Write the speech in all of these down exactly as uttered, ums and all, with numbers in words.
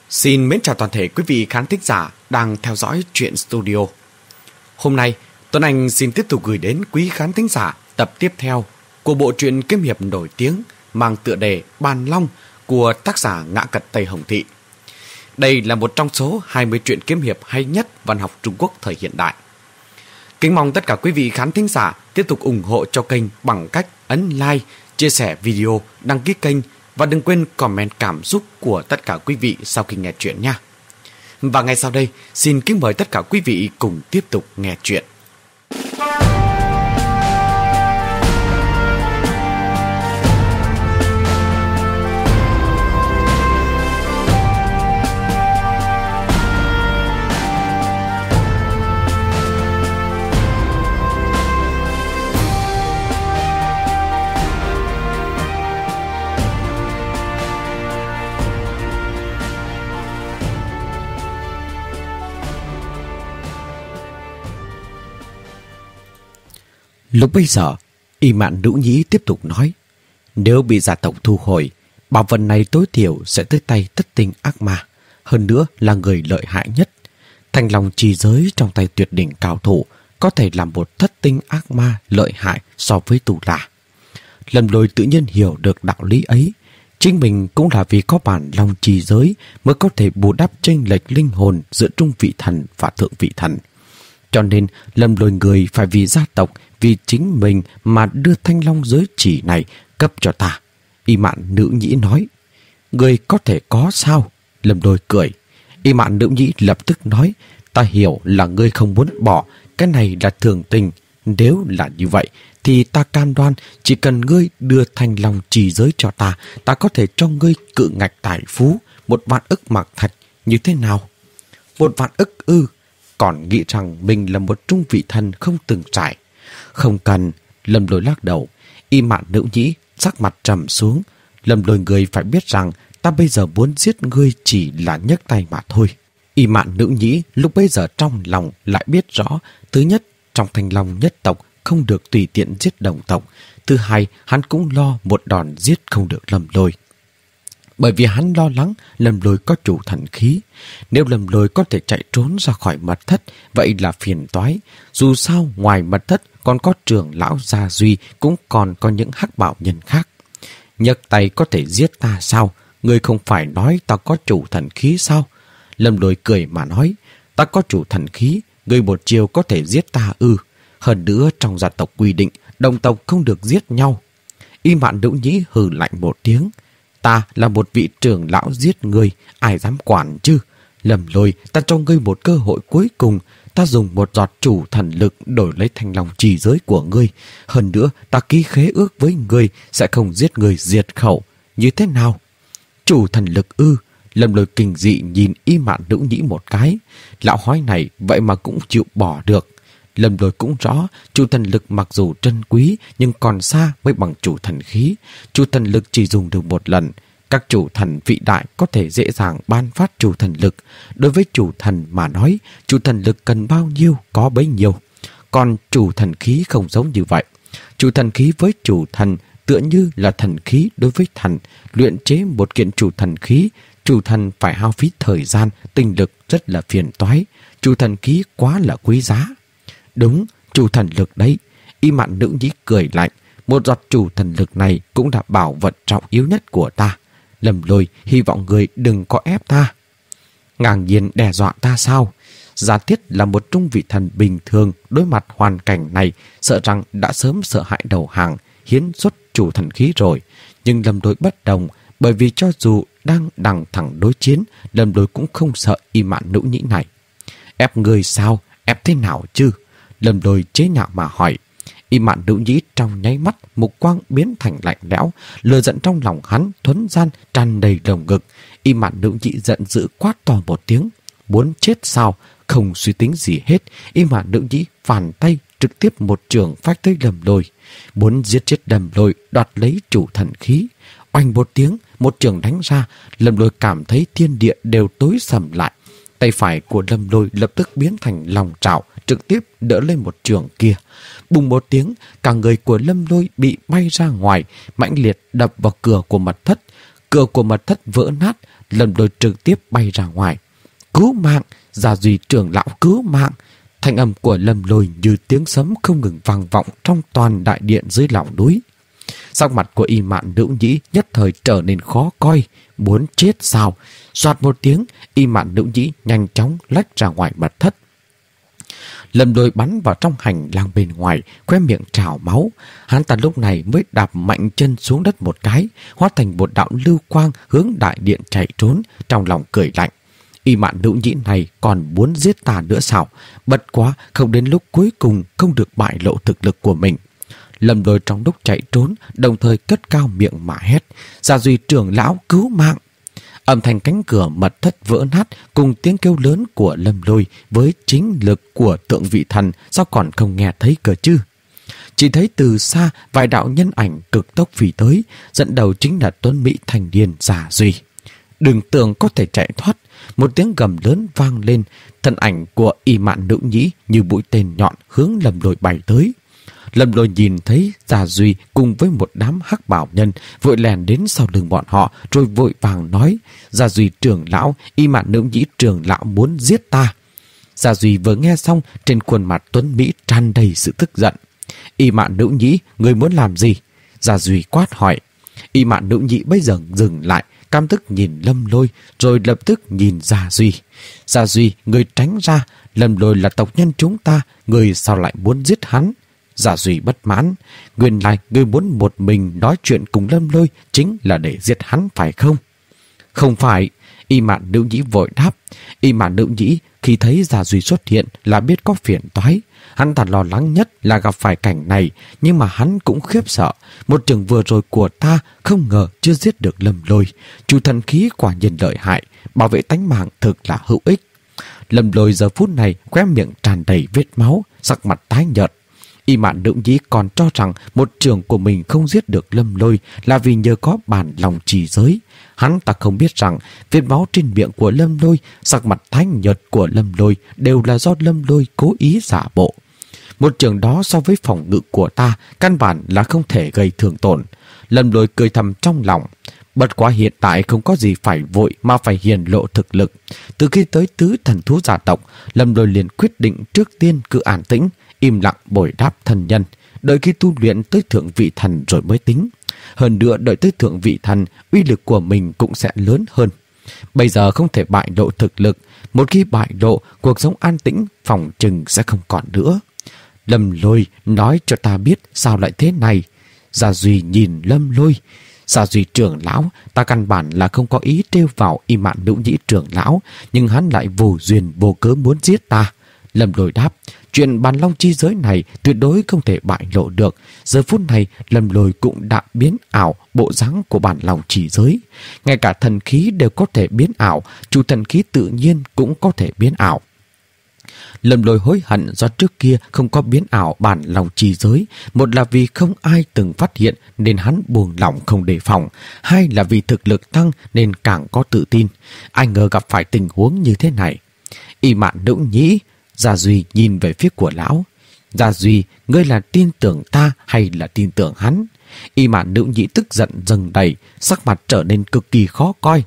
Xin mến chào toàn thể quý vị khán thính giả đang theo dõi Truyện Studio. Hôm nay, Tuấn Anh xin tiếp tục gửi đến quý khán thính giả tập tiếp theo của bộ truyện kiếm hiệp nổi tiếng mang tựa đề Bàn Long của tác giả Ngã Cật Tây Hồng Thị. Đây là một trong số hai mươi truyện kiếm hiệp hay nhất văn học Trung Quốc thời hiện đại. Kính mong tất cả quý vị khán thính giả tiếp tục ủng hộ cho kênh bằng cách ấn like, chia sẻ video, đăng ký kênh và đừng quên comment cảm xúc của tất cả quý vị sau khi nghe chuyện nha. Và ngay sau đây, xin kính mời tất cả quý vị cùng tiếp tục nghe chuyện. Lúc bấy giờ, Y Mạn Nữ Nhĩ tiếp tục nói, nếu bị gia tộc thu hồi, bảo vật này tối thiểu sẽ tới tay thất tinh ác ma, hơn nữa là người lợi hại nhất. Thanh Long trì giới trong tay tuyệt đỉnh cao thủ có thể làm một thất tinh ác ma lợi hại so với Tù La. Lâm Lôi tự nhiên hiểu được đạo lý ấy. Chính mình cũng là vì có bản Long trì giới mới có thể bù đắp chênh lệch linh hồn giữa trung vị thần và thượng vị thần. Cho nên Lâm Lôi người phải vì gia tộc, vì chính mình mà đưa Thanh Long giới chỉ này cấp cho ta. Y Mạn Nữ Nhĩ nói, người có thể có sao? Lâm Lôi cười. Y Mạn Nữ Nhĩ lập tức nói, ta hiểu là ngươi không muốn bỏ, cái này là thường tình. Nếu là như vậy thì ta cam đoan chỉ cần ngươi đưa Thanh Long trì giới cho ta, ta có thể cho ngươi cự ngạch tài phú, một vạn ức mạc thạch. Như thế nào? Một vạn ức ư? Còn nghĩ rằng mình là một trung vị thần không từng trải. Không cần. Lâm Lôi lắc đầu. Y Mạn Nữ Nhĩ sắc mặt trầm xuống. Lâm Lôi người phải biết rằng ta bây giờ muốn giết ngươi chỉ là nhấc tay mà thôi. Y Mạn Nữ Nhĩ lúc bây giờ trong lòng lại biết rõ, thứ nhất, trong Thanh Long nhất tộc không được tùy tiện giết đồng tộc. Thứ hai, hắn cũng lo một đòn giết không được Lâm Lôi. Bởi vì hắn lo lắng Lâm Lôi có chủ thần khí. Nếu Lâm Lôi có thể chạy trốn ra khỏi mật thất, vậy là phiền toái. Dù sao ngoài mật thất còn có trưởng lão Gia Duy, cũng còn có những hắc bảo nhân khác. Nhấc tay có thể giết ta sao? Ngươi không phải nói ta có chủ thần khí sao? Lâm Lôi cười mà nói, ta có chủ thần khí, ngươi một chiều có thể giết ta ư? Hơn nữa trong gia tộc quy định, đồng tộc không được giết nhau. Y Mạn Nữ Nhĩ hừ lạnh một tiếng. Ta là một vị trưởng lão giết ngươi, ai dám quản chứ? Lâm Lôi, ta cho ngươi một cơ hội cuối cùng. Ta dùng một giọt chủ thần lực đổi lấy Thanh Long trì giới của ngươi. Hơn nữa, ta ký khế ước với ngươi sẽ không giết ngươi diệt khẩu. Như thế nào? Chủ thần lực ư? Lâm Lôi kinh dị nhìn Y Mạn Nữ Nhĩ một cái. Lão hói này vậy mà cũng chịu bỏ được. Lâm Lôi cũng rõ, chủ thần lực mặc dù trân quý nhưng còn xa mới bằng chủ thần khí. Chủ thần lực chỉ dùng được một lần. Các chủ thần vĩ đại có thể dễ dàng ban phát chủ thần lực. Đối với chủ thần mà nói, chủ thần lực cần bao nhiêu có bấy nhiêu. Còn chủ thần khí không giống như vậy. Chủ thần khí với chủ thần tựa như là thần khí đối với thần. Luyện chế một kiện chủ thần khí, chủ thần phải hao phí thời gian, tinh lực rất là phiền toái. Chủ thần khí quá là quý giá. Đúng, chủ thần lực đấy. Y Mạn Nữ Nhĩ cười lạnh. Một giọt chủ thần lực này cũng là bảo vật trọng yếu nhất của ta. Lâm Lôi, hy vọng người đừng có ép ta. Ngang nhiên đe dọa ta sao? Giả thiết là một trung vị thần bình thường đối mặt hoàn cảnh này, sợ rằng đã sớm sợ hãi đầu hàng, hiến xuất chủ thần khí rồi. Nhưng Lâm Lôi bất đồng, bởi vì cho dù đang đằng thẳng đối chiến, Lâm Lôi cũng không sợ Y Mạn Nữ Nhĩ này. Ép người sao? Ép thế nào chứ? Lâm Lôi chế nhạo mà hỏi. Y Mạn Nữ Nhĩ trong nháy mắt mục quang biến thành lạnh lẽo, lửa giận trong lòng hắn thuấn gian tràn đầy lồng ngực. Y Mạn Nữ Nhĩ giận dữ quát to một tiếng, muốn chết sao? Không suy tính gì hết, Y Mạn Nữ Nhĩ phản tay trực tiếp một trường phách tới Lâm Lôi, muốn giết chết Lâm Lôi, đoạt lấy chủ thần khí. Oanh một tiếng, một trường đánh ra, Lâm Lôi cảm thấy thiên địa đều tối sầm lại. Tay phải của Lâm Lôi lập tức biến thành lòng trảo, trực tiếp đỡ lên một trường kia. Bùng một tiếng, cả người của Lâm Lôi bị bay ra ngoài, mãnh liệt đập vào cửa của mật thất. Cửa của mật thất vỡ nát, Lâm Lôi trực tiếp bay ra ngoài. Cứu mạng! Gia Duy trưởng lão cứu mạng! Thanh âm của Lâm Lôi như tiếng sấm không ngừng vang vọng trong toàn đại điện dưới lòng núi. Sắc mặt của Y Mạn Nữ Nhĩ nhất thời trở nên khó coi. Muốn chết sao? Soạt một tiếng, Y Mạn Nữ Nhĩ nhanh chóng lách ra ngoài mật thất. Lâm Lôi bắn vào trong hành lang bên ngoài, khóe miệng trào máu. Hắn ta lúc này mới đạp mạnh chân xuống đất một cái, hóa thành một đạo lưu quang hướng đại điện chạy trốn, trong lòng cười lạnh. Y Mạn Nữ Nhĩ này còn muốn giết ta nữa sao? Bất quá không đến lúc cuối cùng không được bại lộ thực lực của mình. Lâm Lôi trong lúc chạy trốn, đồng thời cất cao miệng mà hét: Gia Duy trưởng lão cứu mạng! Âm thanh cánh cửa mật thất vỡ nát cùng tiếng kêu lớn của Lâm Lôi với chính lực của tượng vị thần sao còn không nghe thấy cơ chứ? Chỉ thấy từ xa vài đạo nhân ảnh cực tốc phi tới, dẫn đầu chính là tuấn mỹ thành niên Gia Duy. Đừng tưởng có thể chạy thoát. Một tiếng gầm lớn vang lên, thân ảnh của Y Mạn Nữ Nhĩ như mũi tên nhọn hướng Lâm Lôi bay tới. Lâm Lôi nhìn thấy Gia Duy cùng với một đám hắc bảo nhân vội lèn đến sau lưng bọn họ, rồi vội vàng nói: Gia Duy trưởng lão, Y Mạn Nữ Nhĩ trưởng lão muốn giết ta. Gia Duy vừa nghe xong, trên khuôn mặt tuấn mỹ tràn đầy sự tức giận. Y Mạn Nữ Nhĩ, người muốn làm gì? Gia Duy quát hỏi. Y Mạn Nữ Nhĩ bây giờ dừng lại, căm tức nhìn Lâm Lôi, rồi lập tức nhìn Gia Duy. Gia Duy, người tránh ra, Lâm Lôi là tộc nhân chúng ta, người sao lại muốn giết hắn? Gia Duy bất mãn. Nguyên lai người muốn một mình nói chuyện cùng Lâm Lôi chính là để giết hắn phải không? Không phải. Y Mạn Nữ Nhĩ vội đáp. Y Mạn Nữ Nhĩ khi thấy Gia Duy xuất hiện là biết có phiền toái. Hắn ta lo lắng nhất là gặp phải cảnh này, nhưng mà hắn cũng khiếp sợ. Một trường vừa rồi của ta không ngờ chưa giết được Lâm Lôi. Chủ thần khí quả nhiên lợi hại, bảo vệ tánh mạng thực là hữu ích. Lâm Lôi giờ phút này khóe miệng tràn đầy vết máu, sắc mặt tái nhợt. Y Mạn Nữ Nhĩ còn cho rằng một trường của mình không giết được Lâm Lôi là vì nhờ có bản lòng trì giới. Hắn ta không biết rằng vết máu trên miệng của Lâm Lôi, sắc mặt tái nhợt của Lâm Lôi đều là do Lâm Lôi cố ý giả bộ. Một trường đó so với phòng ngự của ta căn bản là không thể gây thương tổn. Lâm Lôi cười thầm trong lòng. Bất quá hiện tại không có gì phải vội mà phải hiển lộ thực lực. Từ khi tới tứ thần thú gia tộc, Lâm Lôi liền quyết định trước tiên cứ an tĩnh, im lặng bồi đáp thần nhân, đợi khi tu luyện tới thượng vị thần rồi mới tính. Hơn nữa đợi tới thượng vị thần, uy lực của mình cũng sẽ lớn hơn. Bây giờ không thể bại lộ thực lực. Một khi bại lộ, cuộc sống an tĩnh phòng chừng sẽ không còn nữa. Lâm Lôi, nói cho ta biết sao lại thế này. Gia Duy nhìn Lâm Lôi. Gia Duy trưởng lão, ta căn bản là không có ý trêu vào Y Mạn Nữ Nhĩ trưởng lão, nhưng hắn lại vô duyên vô cớ muốn giết ta. Lâm Lôi đáp. Chuyện bàn long chi giới này tuyệt đối không thể bại lộ được. Giờ phút này Lâm Lôi cũng đã biến ảo bộ dáng của bản long chi giới. Ngay cả thần khí đều có thể biến ảo, chủ thần khí tự nhiên cũng có thể biến ảo. Lâm Lôi hối hận do trước kia không có biến ảo bản lòng trì giới. Một là vì không ai từng phát hiện nên hắn buông lỏng không đề phòng. Hai là vì thực lực tăng nên càng có tự tin. Ai ngờ gặp phải tình huống như thế này. Y Mạn Nữ Nhĩ. Gia Duy nhìn về phía của lão. Gia Duy, ngươi là tin tưởng ta hay là tin tưởng hắn? Y Mạn Nữ Nhĩ tức giận dâng đầy, sắc mặt trở nên cực kỳ khó coi.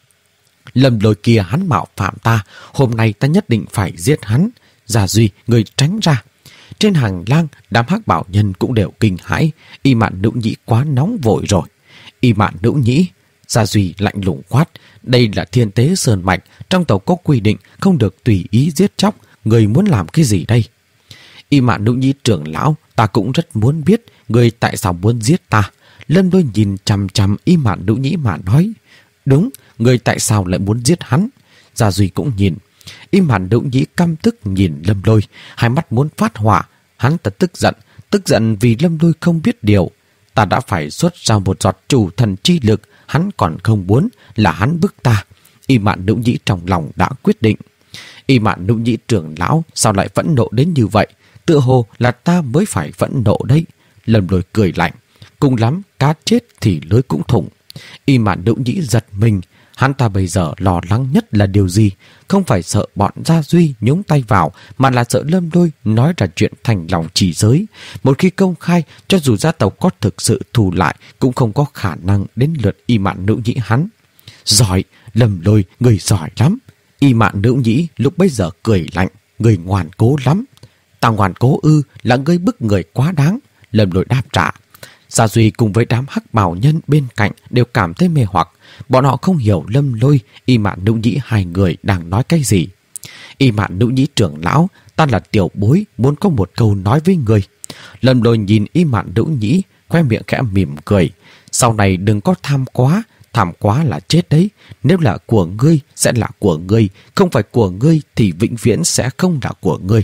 Lâm Lôi kia hắn mạo phạm ta, hôm nay ta nhất định phải giết hắn. Gia Duy, người tránh ra. Trên hành lang, đám hắc bảo nhân cũng đều kinh hãi. Y Mạn Nữ Nhĩ quá nóng vội rồi. Y Mạn Nữ Nhĩ. Gia Duy lạnh lùng quát. Đây là Thiên Tế Sơn Mạch, trong tộc có quy định không được tùy ý giết chóc. Người muốn làm cái gì đây? Y Mạn Nữ Nhĩ trưởng lão, ta cũng rất muốn biết người tại sao muốn giết ta. Lâm Lôi nhìn chằm chằm Y Mạn Nữ Nhĩ mà nói. Đúng, người tại sao lại muốn giết hắn? Gia Duy cũng nhìn. Y Mạn Nữ Nhĩ căm tức nhìn Lâm Lôi, hai mắt muốn phát hỏa. Hắn ta tức giận, tức giận vì Lâm Lôi không biết điều. Ta đã phải xuất ra một giọt chủ thần chi lực, hắn còn không muốn, là hắn bức ta. Y Mạn Nữ Nhĩ trong lòng đã quyết định. Y Mạn Nữ Nhĩ trưởng lão sao lại phẫn nộ đến như vậy? Tựa hồ là ta mới phải phẫn nộ đấy. Lâm Lôi cười lạnh. Cùng lắm cá chết thì lưới cũng thủng. Y Mạn Nữ Nhĩ giật mình. Hắn ta bây giờ lo lắng nhất là điều gì? Không phải sợ bọn Gia Duy nhúng tay vào, mà là sợ Lâm Lôi nói ra chuyện thành lòng chỉ giới. Một khi công khai, cho dù gia tộc có thực sự thù lại cũng không có khả năng đến lượt Y Mạn Nữ Nhĩ hắn. Giỏi, Lâm Lôi, người giỏi lắm. Y Mạn Nữ Nhĩ lúc bấy giờ cười lạnh, người ngoan cố lắm. Ta ngoan cố ư, là ngươi bức người quá đáng. Lâm Lôi đáp trả. Gia Duy cùng với đám hắc bào nhân bên cạnh đều cảm thấy mê hoặc. Bọn họ không hiểu Lâm Lôi, Y Mạn Nữ Nhĩ hai người đang nói cái gì. Y Mạn Nữ Nhĩ trưởng lão, ta là tiểu bối, muốn có một câu nói với người. Lâm Lôi nhìn Y Mạn Nữ Nhĩ, khoe miệng khẽ mỉm cười. Sau này đừng có tham quá, tham quá là chết đấy. Nếu là của ngươi sẽ là của ngươi, không phải của ngươi thì vĩnh viễn sẽ không là của ngươi.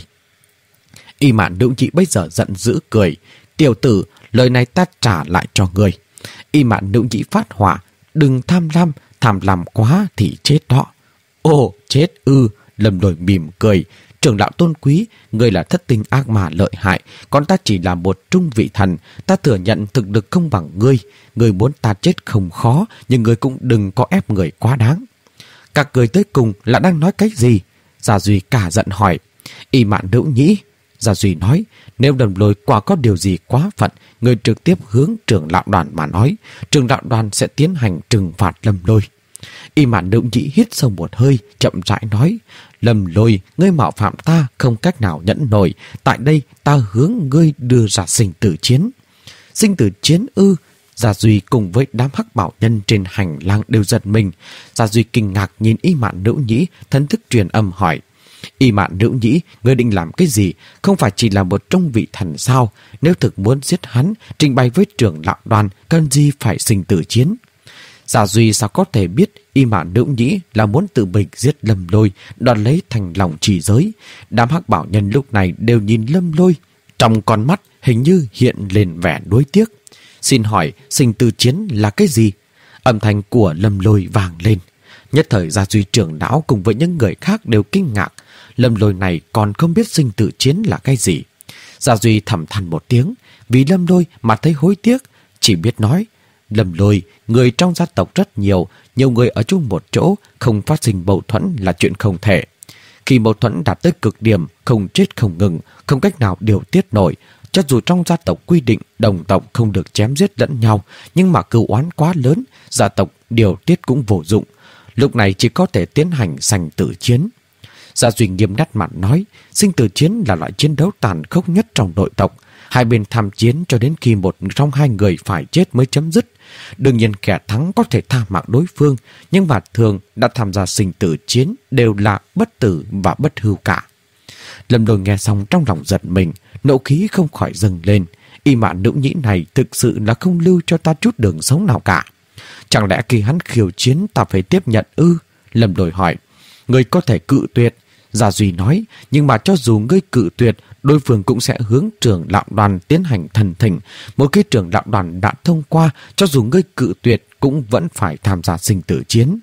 Y Mạn Nữ Nhĩ bây giờ giận dữ cười. Tiểu tử, lời này ta trả lại cho ngươi. Y Mạn Nữ Nhĩ phát hỏa. Đừng tham lam, tham lam quá thì chết đó. Ồ, chết ư. Lâm Lôi mỉm cười. Trưởng lão tôn quý, ngươi là thất tinh ác ma lợi hại, còn ta chỉ là một trung vị thần. Ta thừa nhận thực lực không bằng ngươi. Ngươi muốn ta chết không khó, nhưng ngươi cũng đừng có ép người quá đáng. Các người tới cùng là đang nói cái gì? Gia Duy cả giận hỏi. Y Mạn Nữ Nhĩ. Gia Duy nói, nếu Lâm Lôi quả có điều gì quá phận, người trực tiếp hướng trưởng lão đoàn mà nói. Trưởng lão đoàn sẽ tiến hành trừng phạt Lâm Lôi. Y Mạn Nữ Nhĩ hít sâu một hơi, chậm rãi nói. Lâm Lôi, ngươi mạo phạm ta không cách nào nhẫn nổi. Tại đây ta hướng ngươi đưa ra sinh tử chiến. Sinh tử chiến ư? Gia Duy cùng với đám hắc bảo nhân trên hành lang đều giật mình. Gia Duy kinh ngạc nhìn Y Mạn Nữ Nhĩ, thân thức truyền âm hỏi. Y Mạn Nữ Nhĩ, ngươi định làm cái gì? Không phải chỉ là một trung vị thần sao? Nếu thực muốn giết hắn, trình bày với trưởng lão đoàn, cần gì phải sinh tử chiến? Gia Duy sao có thể biết Y Mạn Nữ Nhĩ là muốn tự mình giết Lâm Lôi, đoạt lấy thành lòng chỉ giới. Đám hắc bảo nhân lúc này đều nhìn Lâm Lôi, trong con mắt hình như hiện lên vẻ nuối tiếc. Xin hỏi sinh tử chiến là cái gì? Âm thanh của Lâm Lôi vang lên. Nhất thời Gia Duy trưởng lão cùng với những người khác đều kinh ngạc. Lâm Lôi này còn không biết sinh tử chiến là cái gì. Gia Duy thầm than một tiếng, vì Lâm Lôi mà thấy hối tiếc, chỉ biết nói. Lâm Lôi, người trong gia tộc rất nhiều, nhiều người ở chung một chỗ, không phát sinh mâu thuẫn là chuyện không thể. Khi mâu thuẫn đạt tới cực điểm, không chết không ngừng, không cách nào điều tiết nổi, cho dù trong gia tộc quy định đồng tộc không được chém giết lẫn nhau, nhưng mà cừu oán quá lớn, gia tộc điều tiết cũng vô dụng. Lúc này chỉ có thể tiến hành sanh tử chiến. Gia Duy nghiêm nét mặt nói, sinh tử chiến là loại chiến đấu tàn khốc nhất trong nội tộc. Hai bên tham chiến cho đến khi một trong hai người phải chết mới chấm dứt. Đương nhiên kẻ thắng có thể tha mạng đối phương, nhưng mà thường đã tham gia sinh tử chiến đều là bất tử và bất hưu cả. Lâm Lôi nghe xong trong lòng giật mình, nộ khí không khỏi dâng lên. Y Mạn Nữ Nhĩ này thực sự là không lưu cho ta chút đường sống nào cả. Chẳng lẽ khi hắn khiêu chiến ta phải tiếp nhận ư? Lâm Lôi hỏi. Ngươi có thể cự tuyệt. Gia Duy nói, nhưng mà cho dù ngươi cự tuyệt, đối phương cũng sẽ hướng trưởng lão đoàn tiến hành thần thỉnh. Một khi trưởng lão đoàn đã thông qua, cho dù ngươi cự tuyệt cũng vẫn phải tham gia sinh tử chiến.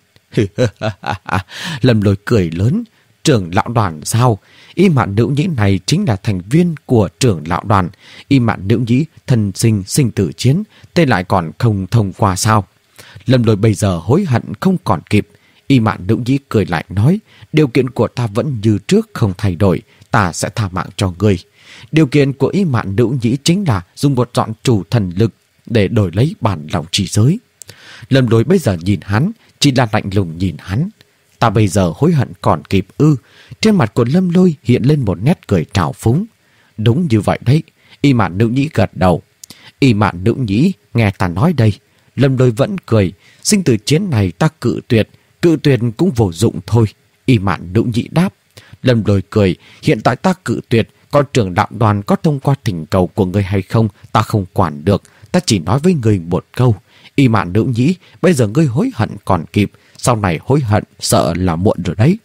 Lâm Lôi cười lớn. Trưởng lão đoàn sao? Y Mạn Nữ Nhĩ này chính là thành viên của trưởng lão đoàn. Y Mạn Nữ Nhĩ thần sinh sinh tử chiến, tên lại còn không thông qua sao? Lâm Lôi bây giờ hối hận không còn kịp. Y Mạn Nữ Nhĩ cười lại nói, điều kiện của ta vẫn như trước không thay đổi, ta sẽ tha mạng cho ngươi. Điều kiện của Y Mạn Nữ Nhĩ chính là dùng một dọn chủ thần lực để đổi lấy bản lòng chỉ giới. Lâm Lôi bây giờ nhìn hắn, chỉ là lạnh lùng nhìn hắn. Ta bây giờ hối hận còn kịp ư? Trên mặt của Lâm Lôi hiện lên một nét cười trào phúng. Đúng như vậy đấy. Y Mạn Nữ Nhĩ gật đầu. Y Mạn Nữ Nhĩ, nghe ta nói đây. Lâm Lôi vẫn cười. Sinh tử chiến này ta cự tuyệt. Cự tuyệt cũng vô dụng thôi. Y Mạn Nữ Nhĩ đáp. Lâm Lôi cười. Hiện tại ta cự tuyệt. Còn trưởng đạo đoàn có thông qua thỉnh cầu của ngươi hay không, ta không quản được. Ta chỉ nói với ngươi một câu. Y Mạn Nữ Nhĩ, bây giờ ngươi hối hận còn kịp. Sau này hối hận sợ là muộn rồi đấy.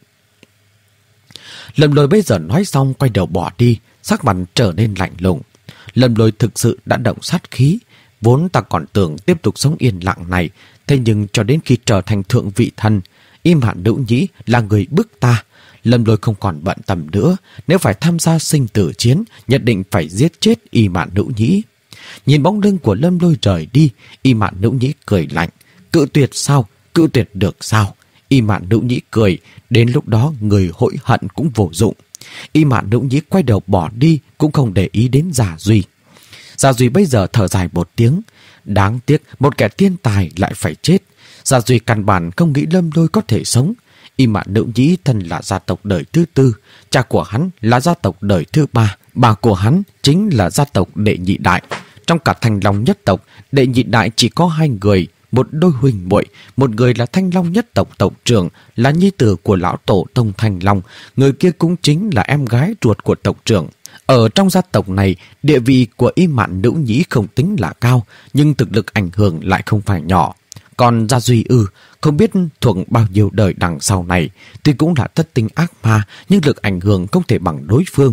Lâm Lôi bây giờ nói xong quay đầu bỏ đi, sắc mặt trở nên lạnh lùng. Lâm Lôi thực sự đã động sát khí. Vốn ta còn tưởng tiếp tục sống yên lặng này, thế nhưng cho đến khi trở thành thượng vị thần, Y Mạn Nữ Nhĩ là người bức ta. Lâm Lôi không còn bận tâm nữa. Nếu phải tham gia sinh tử chiến, nhất định phải giết chết Y Mạn Nữ Nhĩ. Nhìn bóng lưng của Lâm Lôi rời đi, Y Mạn Nữ Nhĩ cười lạnh. Cự tuyệt sao? Cự tuyệt được sao? Y Mạn Nữ Nhĩ cười. Đến lúc đó người hối hận cũng vô dụng. Y Mạn Nữ Nhĩ quay đầu bỏ đi, cũng không để ý đến Gia Duy. Gia Duy bây giờ thở dài một tiếng. Đáng tiếc một kẻ thiên tài lại phải chết. Gia Duy căn bản không nghĩ Lâm Lôi có thể sống. Y Mạn Nữ Nhĩ thân là gia tộc đời thứ tư, cha của hắn là gia tộc đời thứ ba, bà của hắn chính là gia tộc Đệ Nhị Đại. Trong cả Thanh Long nhất tộc, Đệ Nhị Đại chỉ có hai người, một đôi huynh muội, một người là Thanh Long nhất tộc tộc trưởng, là nhi tử của lão tổ tông Thanh Long, người kia cũng chính là em gái ruột của tộc trưởng. Ở trong gia tộc này, địa vị của Y Mạn Nữ Nhĩ không tính là cao, nhưng thực lực ảnh hưởng lại không phải nhỏ. Còn Gia Duy ư, không biết thuộc bao nhiêu đời đằng sau này, tuy cũng là thất tinh ác ma, nhưng lực ảnh hưởng không thể bằng đối phương.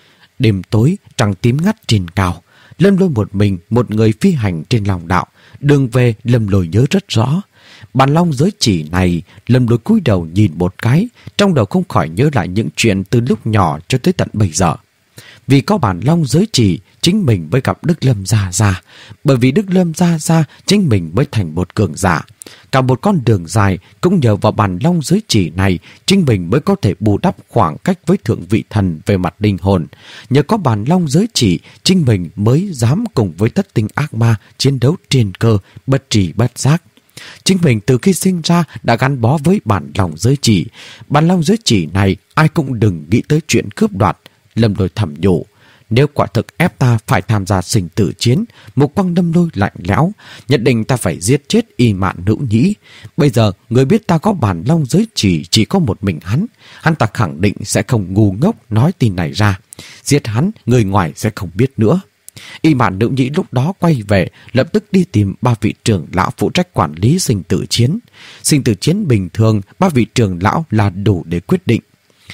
Đêm tối, trăng tím ngắt trên cao, Lâm Lôi một mình, một người phi hành trên lòng đạo. Đường về, Lâm Lôi nhớ rất rõ. Bàn long giới chỉ này, Lâm Lôi cúi đầu nhìn một cái, trong đầu không khỏi nhớ lại những chuyện từ lúc nhỏ cho tới tận bây giờ. Vì có bản long giới chỉ, chính mình mới gặp Đức Lâm Gia Gia. Bởi vì Đức Lâm Gia Gia, chính mình mới thành một cường giả. Cả một con đường dài, cũng nhờ vào bản long giới chỉ này, chính mình mới có thể bù đắp khoảng cách với thượng vị thần về mặt linh hồn. Nhờ có bản long giới chỉ, chính mình mới dám cùng với thất tinh ác ma chiến đấu trên cơ, bất trì bất giác. Chính mình từ khi sinh ra đã gắn bó với bản long giới chỉ. Bản long giới chỉ này, ai cũng đừng nghĩ tới chuyện cướp đoạt. Lâm Lôi thầm nhủ, nếu quả thực ép ta phải tham gia sinh tử chiến, một quang Lâm Lôi lạnh lẽo, nhất định ta phải giết chết Y Mạn Nữ Nhĩ. Bây giờ người biết ta có bản long giới chỉ chỉ có một mình hắn, hắn ta khẳng định sẽ không ngu ngốc nói tin này ra. Giết hắn, người ngoài sẽ không biết nữa. Y Mạn Nữ Nhĩ lúc đó quay về, lập tức đi tìm ba vị trưởng lão phụ trách quản lý sinh tử chiến. Sinh tử chiến bình thường, ba vị trưởng lão là đủ để quyết định.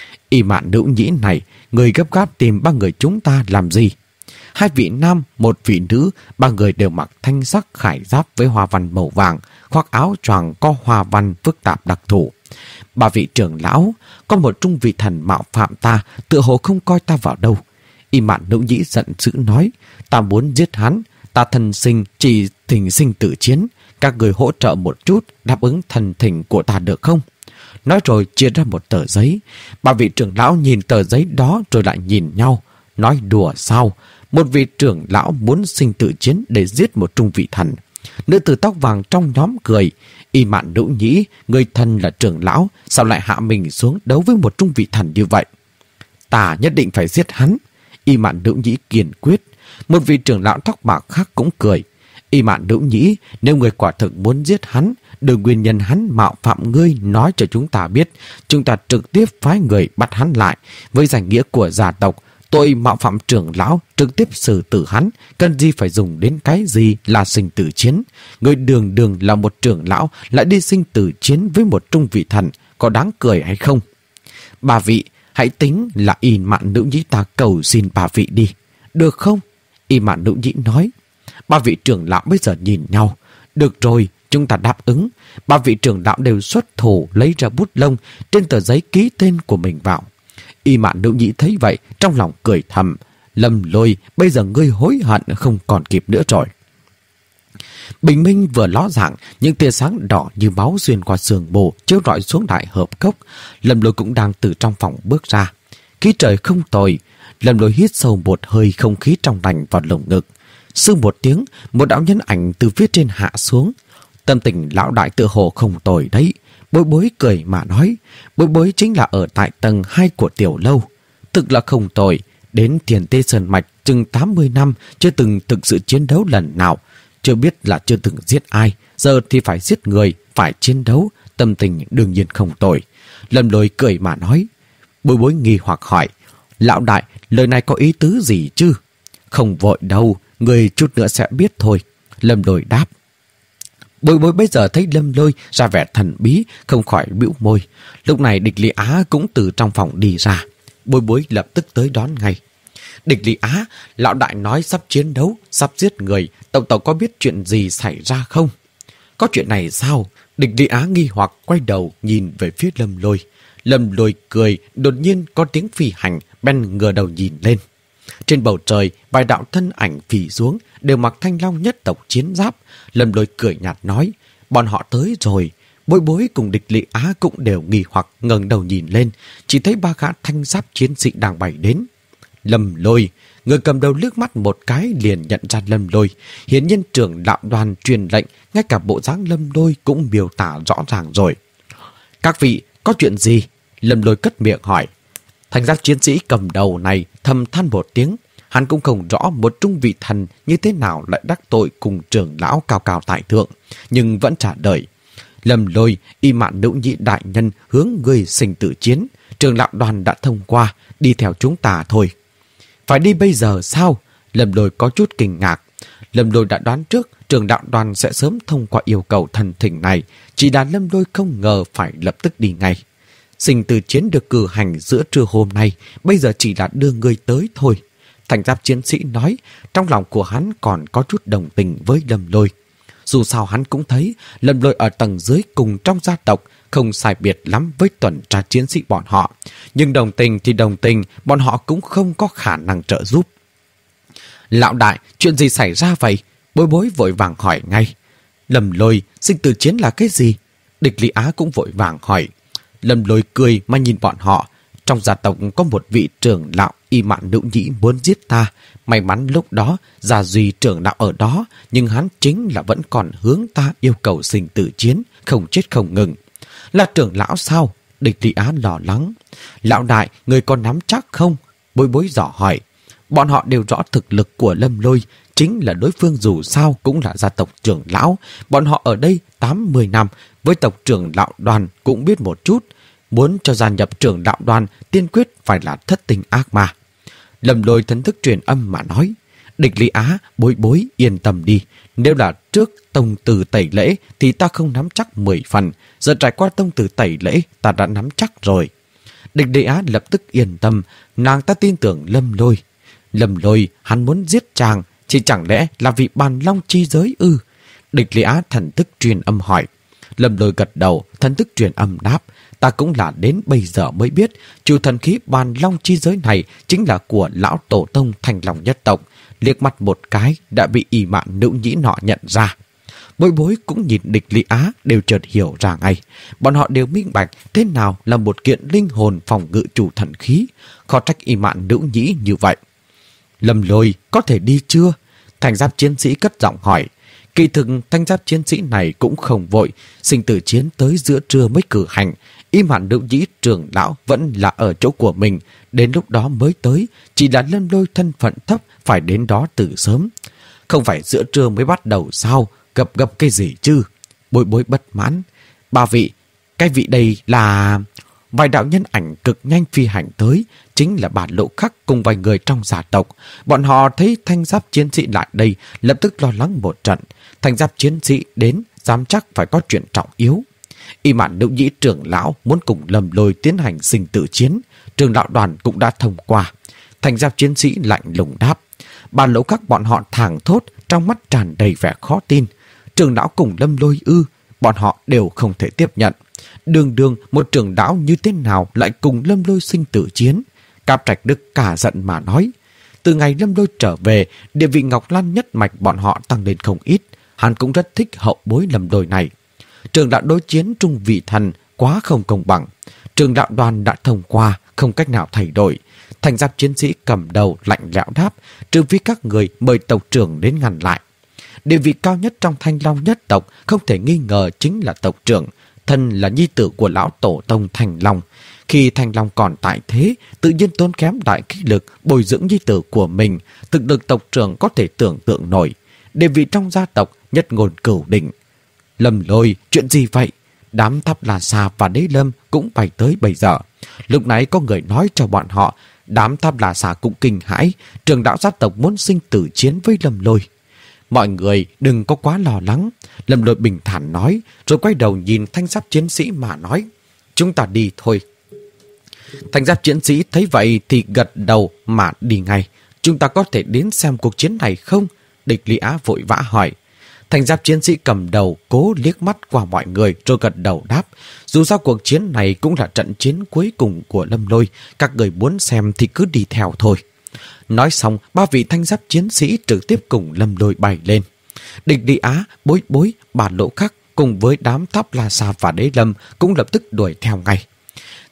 Y Mạn Nữ Nhĩ này, người gấp gáp tìm ba người chúng ta làm gì? Hai vị nam, một vị nữ, ba người đều mặc thanh sắc khải giáp với hoa văn màu vàng, khoác áo choàng có hoa văn phức tạp đặc thù. Ba vị trưởng lão, có một trung vị thần mạo phạm ta, tựa hồ không coi ta vào đâu. Y Mạn Nữ Nhĩ giận dữ nói, ta muốn giết hắn, ta thần sinh chỉ thỉnh sinh tử chiến, các người hỗ trợ một chút, đáp ứng thần thỉnh của ta được không? Nói rồi chia ra một tờ giấy. Ba vị trưởng lão nhìn tờ giấy đó rồi lại nhìn nhau. Nói đùa sao? Một vị trưởng lão muốn sinh tử chiến để giết một trung vị thần. Nữ tử tóc vàng trong nhóm cười. Y Mạn Nữ Nhĩ, người thân là trưởng lão, sao lại hạ mình xuống đấu với một trung vị thần như vậy? Ta nhất định phải giết hắn. Y Mạn Nữ Nhĩ kiên quyết. Một vị trưởng lão tóc bạc khác cũng cười. Y Mạn Nữ Nhĩ, nếu người quả thực muốn giết hắn, đừng nguyên nhân hắn mạo phạm ngươi nói cho chúng ta biết, chúng ta trực tiếp phái người bắt hắn lại. Với danh nghĩa của gia tộc, tội mạo phạm trưởng lão trực tiếp xử tử hắn, cần gì phải dùng đến cái gì là sinh tử chiến. Người đường đường là một trưởng lão lại đi sinh tử chiến với một trung vị thần, có đáng cười hay không? Bà vị, hãy tính là Y Mạn Nữ Nhĩ ta cầu xin bà vị đi, được không? Y Mạn Nữ Nhĩ nói. Ba vị trưởng lão bây giờ nhìn nhau. Được rồi, chúng ta đáp ứng. Ba vị trưởng lão đều xuất thủ lấy ra bút lông, trên tờ giấy ký tên của mình vào. Y Mạn Nữ Nhĩ thấy vậy, trong lòng cười thầm. Lâm Lôi, bây giờ ngươi hối hận không còn kịp nữa rồi. Bình minh vừa ló dạng, những tia sáng đỏ như máu xuyên qua sườn bồ chiếu rọi xuống đại hợp cốc. Lâm Lôi cũng đang từ trong phòng bước ra. Khí trời không tồi. Lâm Lôi hít sâu một hơi không khí trong lành vào lồng ngực. Sư một tiếng, một đạo nhân ảnh từ phía trên hạ xuống. Tâm tình lão đại tựa hồ không tồi đấy. Bối Bối cười mà nói. Bối Bối chính là ở tại tầng hai của tiểu lâu. Thực là không tồi. Đến Thiền Tê Sơn Mạch chừng tám mươi năm, chưa từng thực sự chiến đấu lần nào. Chưa biết là chưa từng giết ai. Giờ thì phải giết người, phải chiến đấu. Tâm tình đương nhiên không tồi. Lâm Lôi cười mà nói. Bối Bối nghi hoặc hỏi. Lão đại, lời này có ý tứ gì chứ? Không vội đâu, người chút nữa sẽ biết thôi. Lâm Lôi đáp. Bối Bối bây giờ thấy Lâm Lôi ra vẻ thần bí, không khỏi bĩu môi. Lúc này Địch Lý Á cũng từ trong phòng đi ra. Bối Bối lập tức tới đón ngay. Địch Lý Á, lão đại nói sắp chiến đấu, sắp giết người. Tộc tộc có biết chuyện gì xảy ra không? Có chuyện này sao? Địch Lý Á nghi hoặc quay đầu nhìn về phía Lâm Lôi. Lâm Lôi cười, đột nhiên có tiếng phi hành, bèn ngửa đầu nhìn lên. Trên bầu trời, vài đạo thân ảnh phì xuống, đều mặc Thanh Long nhất tộc chiến giáp. Lâm Lôi cười nhạt nói, bọn họ tới rồi. Bối Bối cùng Địch Lý Á cũng đều nghi hoặc ngẩng đầu nhìn lên, chỉ thấy ba gã thanh giáp chiến sĩ đang bay đến. Lâm Lôi, Người cầm đầu liếc mắt một cái liền nhận ra Lâm Lôi. Hiển nhiên trưởng đạo đoàn truyền lệnh, ngay cả bộ dáng Lâm Lôi cũng miêu tả rõ ràng rồi. Các vị, có chuyện gì? Lâm Lôi cất miệng hỏi. Thành giáp chiến sĩ cầm đầu này thầm than một tiếng. Hắn cũng không rõ một trung vị thần như thế nào lại đắc tội cùng trưởng lão cao cao tại thượng, nhưng vẫn trả lời. Lâm Lôi, Y Mạn Nữ Nhĩ đại nhân hướng người sinh tử chiến. Trưởng lão đoàn đã thông qua, đi theo chúng ta thôi. Phải đi bây giờ sao? Lâm Lôi có chút kinh ngạc. Lâm Lôi đã đoán trước trưởng đạo đoàn sẽ sớm thông qua yêu cầu thần thỉnh này, chỉ là Lâm Lôi không ngờ phải lập tức đi ngay. Sinh tử chiến được cử hành giữa trưa hôm nay, bây giờ chỉ là đưa người tới thôi. Thành giáp chiến sĩ nói, trong lòng của hắn còn có chút đồng tình với Lâm Lôi. Dù sao hắn cũng thấy Lâm Lôi ở tầng dưới cùng trong gia tộc không sai biệt lắm với tuần tra chiến sĩ bọn họ. Nhưng đồng tình thì đồng tình, bọn họ cũng không có khả năng trợ giúp. Lão đại, chuyện gì xảy ra vậy? Bối bối vội vàng hỏi ngay. Lâm Lôi, sinh tử chiến là cái gì? Địch Lý Á cũng vội vàng hỏi. Lâm Lôi cười mà nhìn bọn họ. Trong gia tộc có một vị trưởng lão Y Mạn Nữ Nhĩ muốn giết ta. May mắn lúc đó Gia Duy trưởng lão ở đó, nhưng hắn chính là vẫn còn hướng ta yêu cầu sinh tử chiến, không chết không ngừng. Là trưởng lão sao? Địch Lý Á lo lắng. Lão đại, người có nắm chắc không? Bối bối dò hỏi. Bọn họ đều rõ thực lực của Lâm Lôi, chính là đối phương dù sao cũng là gia tộc trưởng lão. Bọn họ ở đây tám mươi năm, với tộc trưởng lão đoàn cũng biết một chút. Muốn cho gia nhập trưởng đạo đoàn, tiên quyết phải là thất tình ác ma. Lâm Lôi thần thức truyền âm mà nói. Địch Lý Á, bối bối yên tâm đi. Nếu là trước tông tử tẩy lễ thì ta không nắm chắc mười phần. Giờ trải qua tông tử tẩy lễ ta đã nắm chắc rồi. Địch Lý Á lập tức yên tâm. Nàng ta tin tưởng Lâm Lôi. Lâm Lôi hắn muốn giết chàng, chỉ chẳng lẽ là vì bàn long chi giới ư? Địch Lý Á thần thức truyền âm hỏi. Lâm Lôi gật đầu, thần thức truyền âm đáp. Ta cũng là đến bây giờ mới biết, chủ thần khí bàn long chi giới này chính là của lão tổ tông Thanh Long nhất tộc. Liếc mắt một cái đã bị Y Mạn Nữ Nhĩ nọ nhận ra. Bối bối cũng nhìn Địch Lý Á đều chợt hiểu ra ngay. Bọn họ đều minh bạch thế nào là một kiện linh hồn phòng ngự chủ thần khí. Khó trách Y Mạn Nữ Nhĩ như vậy. Lâm Lôi, có thể đi chưa? Thành giáp chiến sĩ cất giọng hỏi. Kỳ thực thanh giáp chiến sĩ này cũng không vội. Sinh tử chiến tới giữa trưa mới cử hành. Y Mạn Nữ Nhĩ trưởng lão vẫn là ở chỗ của mình. Đến lúc đó mới tới. Chỉ là Lâm Lôi thân phận thấp, phải đến đó từ sớm. Không phải giữa trưa mới bắt đầu sao? Gập gập cái gì chứ? Bối bối bất mãn. Ba vị, cái vị đây là... Vài đạo nhân ảnh cực nhanh phi hành tới, chính là Bản Lộ Khắc cùng vài người trong gia tộc. Bọn họ thấy thanh giáp chiến sĩ lại đây, lập tức lo lắng một trận. Thanh giáp chiến sĩ đến, dám chắc phải có chuyện trọng yếu. Y Mạn Nữ Nhĩ trưởng lão muốn cùng Lâm Lôi tiến hành sinh tử chiến. Trưởng lão đoàn cũng đã thông qua. Thanh giáp chiến sĩ lạnh lùng đáp. Bản Lộ Khắc bọn họ thảng thốt, trong mắt tràn đầy vẻ khó tin. Trưởng lão cùng Lâm Lôi ư, bọn họ đều không thể tiếp nhận. Đường đường một trưởng lão như thế nào lại cùng Lâm Lôi sinh tử chiến? Cáp Trạch Đức cả giận mà nói. Từ ngày Lâm Lôi trở về, địa vị Ngọc Lan nhất mạch bọn họ tăng lên không ít. Hắn cũng rất thích hậu bối Lâm Lôi này. Trưởng đạo đối chiến trung vị thần quá không công bằng. Trưởng đạo đoàn đã thông qua, không cách nào thay đổi. Thành giáp chiến sĩ cầm đầu lạnh lẽo đáp, trừ phi các người mời tộc trưởng đến ngăn lại. Địa vị cao nhất trong Thanh Long nhất tộc không thể nghi ngờ chính là tộc trưởng. Thân là nhi tử của lão tổ tông Thanh Long. Khi Thanh Long còn tại thế, tự nhiên tốn kém đại khí lực bồi dưỡng nhi tử của mình. Thực lực tộc trưởng có thể tưởng tượng nổi. Địa vị trong gia tộc nhất ngôn cửu đỉnh. Lâm Lôi, chuyện gì vậy? Đám Tháp La Sa và Đế Lâm cũng bay tới bây giờ. Lúc nãy có người nói cho bọn họ, đám Tháp La Sa cũng kinh hãi. Trưởng đạo gia tộc muốn sinh tử chiến với Lâm Lôi. Mọi người đừng có quá lo lắng. Lâm Lôi bình thản nói, rồi quay đầu nhìn thanh giáp chiến sĩ mà nói. Chúng ta đi thôi. Thanh giáp chiến sĩ thấy vậy thì gật đầu mà đi ngay. Chúng ta có thể đến xem cuộc chiến này không? Địch Lý Á vội vã hỏi. Thanh giáp chiến sĩ cầm đầu cố liếc mắt qua mọi người rồi gật đầu đáp. Dù sao cuộc chiến này cũng là trận chiến cuối cùng của Lâm Lôi. Các người muốn xem thì cứ đi theo thôi. Nói xong, ba vị thanh giáp chiến sĩ trực tiếp cùng Lâm Lôi bay lên. Địch Lý Á, Bối Bối, Bản Lộ Khắc cùng với đám Tháp La Sa và Đế Lâm cũng lập tức đuổi theo ngay.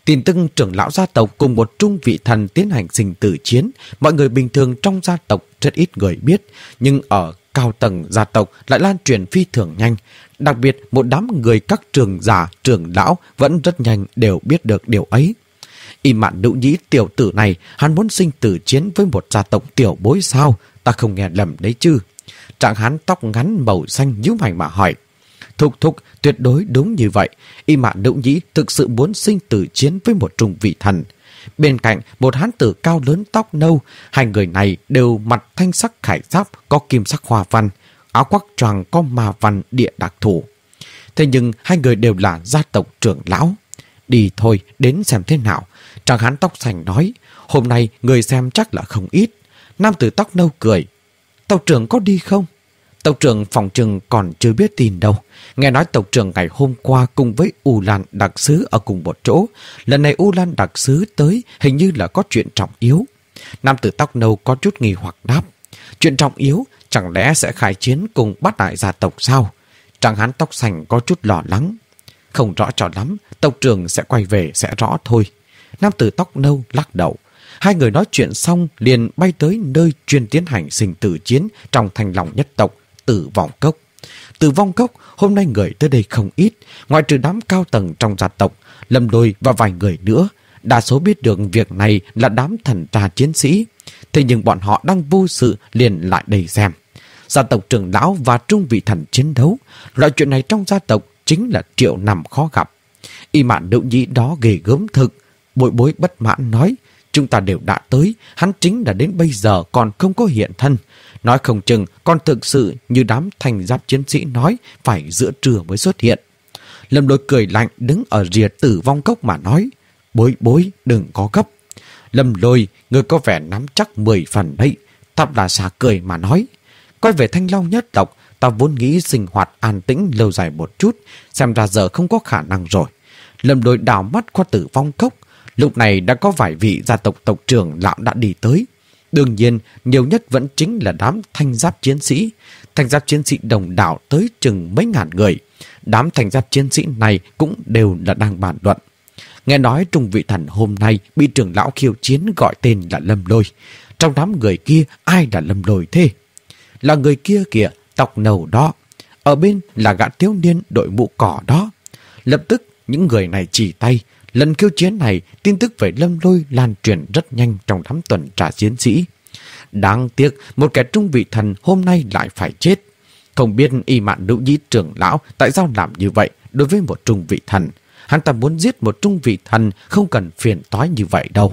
Tin tức trưởng lão gia tộc cùng một trung vị thần tiến hành sinh tử chiến, mọi người bình thường trong gia tộc rất ít người biết, nhưng ở cao tầng gia tộc lại lan truyền phi thường nhanh. Đặc biệt một đám người các trường giả, trưởng lão vẫn rất nhanh đều biết được điều ấy. Y Mạn Nữ Nhĩ tiểu tử này, hắn muốn sinh tử chiến với một gia tộc tiểu bối sao? Ta không nghe lầm đấy chứ? Trạng hắn tóc ngắn màu xanh nhíu mày mà hỏi. Thúc thúc, tuyệt đối đúng như vậy. Y Mạn Nữ Nhĩ thực sự muốn sinh tử chiến với một trung vị thần. Bên cạnh một hán tử cao lớn tóc nâu, hai người này đều mặt thanh sắc khải giáp có kim sắc hoa văn, áo khoác choàng có ma văn địa đặc thủ. Thế nhưng hai người đều là gia tộc trưởng lão. Đi thôi, đến xem thế nào. Tráng hán tóc xanh nói, hôm nay người xem chắc là không ít. Nam tử tóc nâu cười. Tộc trưởng có đi không? Tộc trưởng phòng trừng còn chưa biết tin đâu. Nghe nói tộc trưởng ngày hôm qua cùng với U Lan đặc sứ ở cùng một chỗ. Lần này U Lan đặc sứ tới hình như là có chuyện trọng yếu. Nam tử tóc nâu có chút nghi hoặc đáp. Chuyện trọng yếu chẳng lẽ sẽ khai chiến cùng bát đại gia tộc sao? Tráng hán tóc xanh có chút lo lắng. Không rõ cho lắm, tộc trưởng sẽ quay về sẽ rõ thôi. Nam tử tóc nâu lắc đầu. Hai người nói chuyện xong liền bay tới nơi chuyên tiến hành sinh tử chiến trong Thanh Long nhất tộc, Tử Vong Cốc. Tử Vong Cốc hôm nay người tới đây không ít, ngoại trừ đám cao tầng trong gia tộc, Lâm Lôi và vài người nữa. Đa số biết được việc này là đám thần tra chiến sĩ. Thế nhưng bọn họ đang vô sự liền lại đây xem. Gia tộc trưởng lão và trung vị thần chiến đấu. Loại chuyện này trong gia tộc chính là triệu năm khó gặp. Y Mạn Nữ Nhĩ đó ghê gớm thực. Bội bối bất mãn nói, chúng ta đều đã tới, hắn chính là đến bây giờ còn không có hiện thân. Nói không chừng còn thực sự như đám thành giáp chiến sĩ nói phải giữa trưa mới xuất hiện. Lâm Lôi cười lạnh đứng ở rìa Tử Vong Cốc mà nói, bối bối đừng có gấp. Lâm Lôi, người có vẻ nắm chắc mười phần đấy. Thập Đà Xà cười mà nói, quay về Thanh Long nhất tộc, ta vốn nghĩ sinh hoạt an tĩnh lâu dài một chút, xem ra giờ không có khả năng rồi. Lâm Lôi đảo mắt qua Tử Vong Cốc. Lúc này đã có vài vị gia tộc tộc trưởng lão đã đi tới. Đương nhiên, nhiều nhất vẫn chính là đám thanh giáp chiến sĩ. Thanh giáp chiến sĩ đồng đảo tới chừng mấy ngàn người. Đám thanh giáp chiến sĩ này cũng đều là đang bàn luận. Nghe nói trung vị thần hôm nay bị trưởng lão khiêu chiến gọi tên là Lâm Lôi. Trong đám người kia ai là Lâm Lôi thế? Là người kia kìa, tóc nâu đó. Ở bên là gã thiếu niên đội mũ cỏ đó. Lập tức những người này chỉ tay. Lần khiêu chiến này, tin tức về Lâm Lôi lan truyền rất nhanh trong đám tuần tra chiến sĩ. Đáng tiếc, một kẻ trung vị thần hôm nay lại phải chết. Không biết Y Mạn Nữ Nhĩ trưởng lão tại sao làm như vậy đối với một trung vị thần. Hắn ta muốn giết một trung vị thần không cần phiền toái như vậy đâu.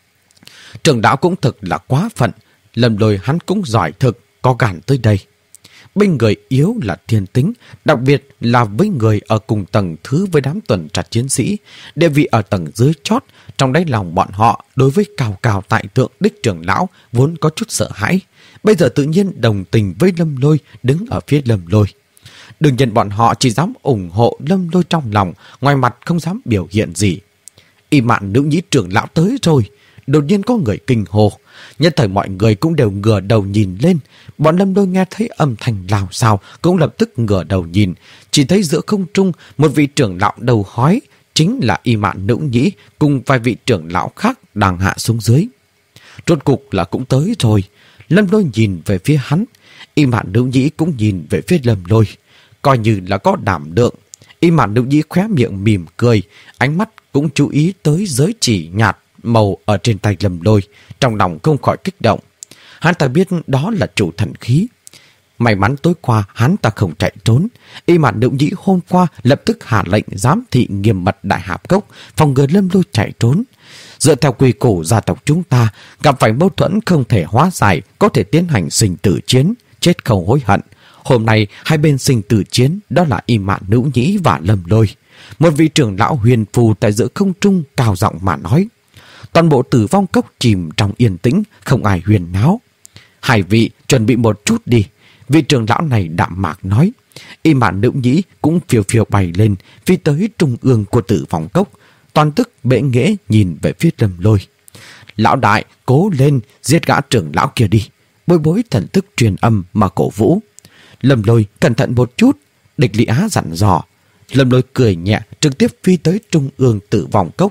Trưởng lão cũng thực là quá phận. Lâm Lôi hắn cũng giỏi thực, có gan tới đây. Bên người yếu là thiên tính, đặc biệt là với người ở cùng tầng thứ với đám tuần tra chiến sĩ. Địa vị ở tầng dưới chót, trong đáy lòng bọn họ đối với cao cao tại thượng đích trưởng lão vốn có chút sợ hãi. Bây giờ tự nhiên đồng tình với Lâm Lôi, đứng ở phía Lâm Lôi. Đương nhiên bọn họ chỉ dám ủng hộ Lâm Lôi trong lòng, ngoài mặt không dám biểu hiện gì. Y Mạn Nữ Nhĩ trưởng lão tới rồi. Đột nhiên có người kinh hồ. Nhất thời mọi người cũng đều ngửa đầu nhìn lên. Bọn Lâm Lôi nghe thấy âm thanh lào xào cũng lập tức ngửa đầu nhìn. Chỉ thấy giữa không trung một vị trưởng lão đầu hói, chính là Y Mạn Nữ Nhĩ cùng vài vị trưởng lão khác đang hạ xuống dưới. Rốt cục là cũng tới rồi. Lâm Lôi nhìn về phía hắn. Y Mạn Nữ Nhĩ cũng nhìn về phía Lâm Lôi. Coi như là có đảm lượng. Y Mạn Nữ Nhĩ khóe miệng mỉm cười, ánh mắt cũng chú ý tới giới chỉ nhạt màu ở trên tay Lâm Lôi, trong lòng không khỏi kích động. Hắn ta biết đó là chủ thần khí. May mắn tối qua hắn ta không chạy trốn. Y Mạn Nữ Nhĩ hôm qua lập tức hạ lệnh giám thị nghiêm mật Đại Hạp Cốc, phòng ngừa Lâm Lôi chạy trốn. Dựa theo quy củ gia tộc chúng ta, gặp phải mâu thuẫn không thể hóa giải, có thể tiến hành sinh tử chiến, chết không hối hận. Hôm nay hai bên sinh tử chiến đó là Y Mạn Nữ Nhĩ và Lâm Lôi. Một vị trưởng lão huyền phù tại giữa không trung cao giọng mà nói. Toàn bộ Tử Vong Cốc chìm trong yên tĩnh, không ai huyền náo. Hai vị chuẩn bị một chút đi. Vị trưởng lão này đạm mạc nói. Y Mạn Nữ Nhĩ cũng phiêu phiêu bay lên, phi tới trung ương của Tử Vong Cốc. Toàn tức bệ nghễ nhìn về phía Lâm Lôi. Lão đại, cố lên, giết gã trưởng lão kia đi. Bối bối thần thức truyền âm mà cổ vũ. Lâm Lôi cẩn thận một chút. Địch Lý Á dặn dò. Lâm Lôi cười nhẹ, trực tiếp phi tới trung ương Tử Vong Cốc.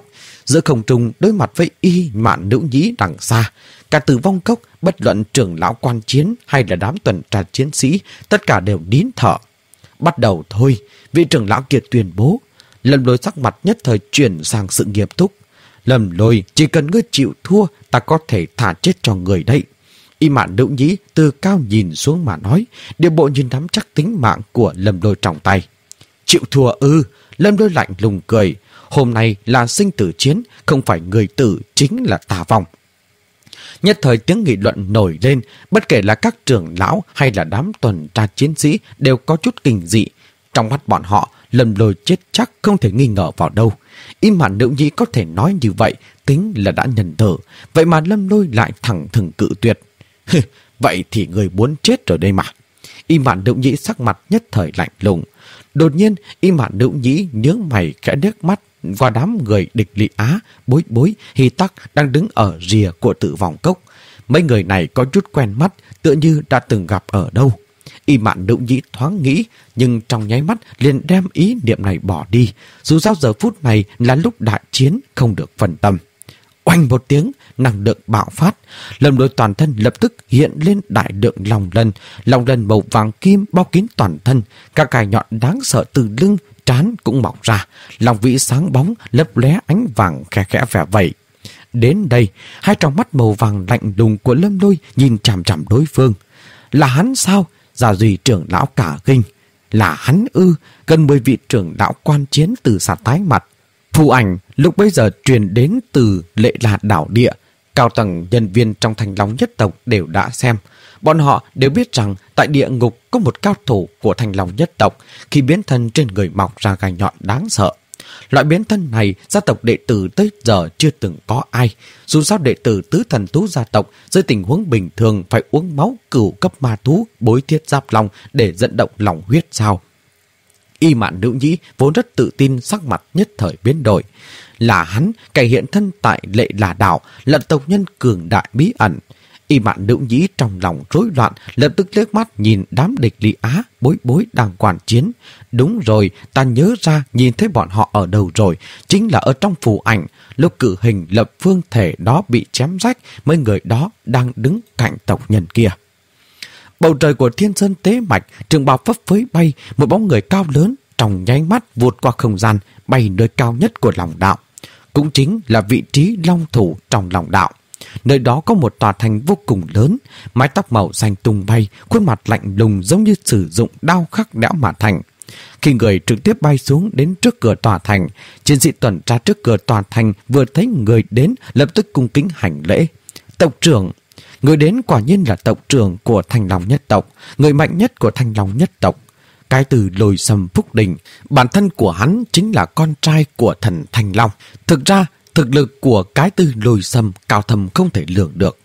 Giữa không trung đối mặt với Y Mạn Nữ Nhĩ đằng xa, cả Tử Vong Cốc, bất luận trưởng lão quan chiến hay là đám tuần tra chiến sĩ, tất cả đều nín thở. Bắt đầu thôi, vị trưởng lão kia tuyên bố. Lâm Lôi sắc mặt nhất thời chuyển sang sự nghiêm túc. Lâm Lôi, chỉ cần ngươi chịu thua, ta có thể thả chết cho người đấy. Y Mạn Nữ Nhĩ từ cao nhìn xuống mà nói, điệu bộ như nắm chắc tính mạng của Lâm Lôi trong tay. Chịu thua ư? Lâm Lôi lạnh lùng cười. Hôm nay là sinh tử chiến, không phải người tử chính là tà vong. Nhất thời tiếng nghị luận nổi lên, bất kể là các trưởng lão hay là đám tuần tra chiến sĩ đều có chút kinh dị. Trong mắt bọn họ, Lâm Lôi chết chắc không thể nghi ngờ vào đâu. Y Mạn Nữ Nhĩ có thể nói như vậy, tính là đã nhân tử. Vậy mà Lâm Lôi lại thẳng thừng cự tuyệt. Vậy thì người muốn chết rồi đây mà. Y Mạn Nữ Nhĩ sắc mặt nhất thời lạnh lùng. Đột nhiên, Y Mạn Nữ Nhĩ nhướng mày khẽ liếc mắt qua đám người Địch Lị Á, Bối Bối, Hy Tắc đang đứng ở rìa của Tử Vong Cốc. Mấy người này có chút quen mắt, tựa như đã từng gặp ở đâu. Y Mạn Nữ Nhĩ thoáng nghĩ, nhưng trong nháy mắt liền đem ý niệm này bỏ đi. Dù sao giờ phút này là lúc đại chiến, không được phân tâm. Oanh một tiếng, năng lượng bạo phát. Lâm Lôi toàn thân lập tức hiện lên đại lượng lòng lân. Lòng lân màu vàng kim bao kín toàn thân. Các cài nhọn đáng sợ từ lưng, trán cũng mọc ra. Lòng vĩ sáng bóng, lấp lóe ánh vàng khẽ khẽ vẻ vẩy. Đến đây, hai tròng mắt màu vàng lạnh lùng của Lâm Lôi nhìn chằm chằm đối phương. Là hắn sao? Gia Duy trưởng lão cả kinh. Là hắn ư? Gần mười vị trưởng lão quan chiến từ xa tái mặt. Phù ảnh lúc bấy giờ truyền đến từ Lệ La đảo địa. Cao tầng nhân viên trong Thanh Long nhất tộc đều đã xem. Bọn họ đều biết rằng tại địa ngục có một cao thủ của Thanh Long nhất tộc, khi biến thân trên người mọc ra gai nhọn đáng sợ. Loại biến thân này gia tộc đệ tử tới giờ chưa từng có ai. Dù sao đệ tử tứ thần thú gia tộc dưới tình huống bình thường phải uống máu cửu cấp ma thú bối thiết giáp long để dẫn động lòng huyết sao. Y Mạn Nữ Nhĩ vốn rất tự tin, sắc mặt nhất thời biến đổi. Là hắn, kẻ hiện thân tại Lệ La đảo, là tộc nhân cường đại bí ẩn. Y Mạn Nữ Nhĩ trong lòng rối loạn, lập tức liếc mắt nhìn đám Địch Lị Á, Bối Bối đang quản chiến. Đúng rồi, ta nhớ ra nhìn thấy bọn họ ở đâu rồi, chính là ở trong phù ảnh. Lúc cử hình lập phương thể đó bị chém rách, mấy người đó đang đứng cạnh tộc nhân kia. Bầu trời của Thiên Sơn Tế Mạch, trường bào phấp phới bay, một bóng người cao lớn trong nháy mắt vụt qua không gian, bay nơi cao nhất của lòng đạo. Cũng chính là vị trí long thủ trong lòng đạo. Nơi đó có một tòa thành vô cùng lớn, mái tóc màu xanh tung bay, khuôn mặt lạnh lùng giống như sử dụng đao khắc đẽo mà thành. Khi người trực tiếp bay xuống đến trước cửa tòa thành, chiến sĩ tuần tra trước cửa tòa thành vừa thấy người đến lập tức cung kính hành lễ. Tộc trưởng. Người đến quả nhiên là tộc trưởng của Thanh Long nhất tộc, người mạnh nhất của Thanh Long nhất tộc. Cái từ Lôi Sâm Phúc Đình, bản thân của hắn chính là con trai của thần Thanh Long. Thực ra, thực lực của cái từ Lôi Sâm cao thâm không thể lường được.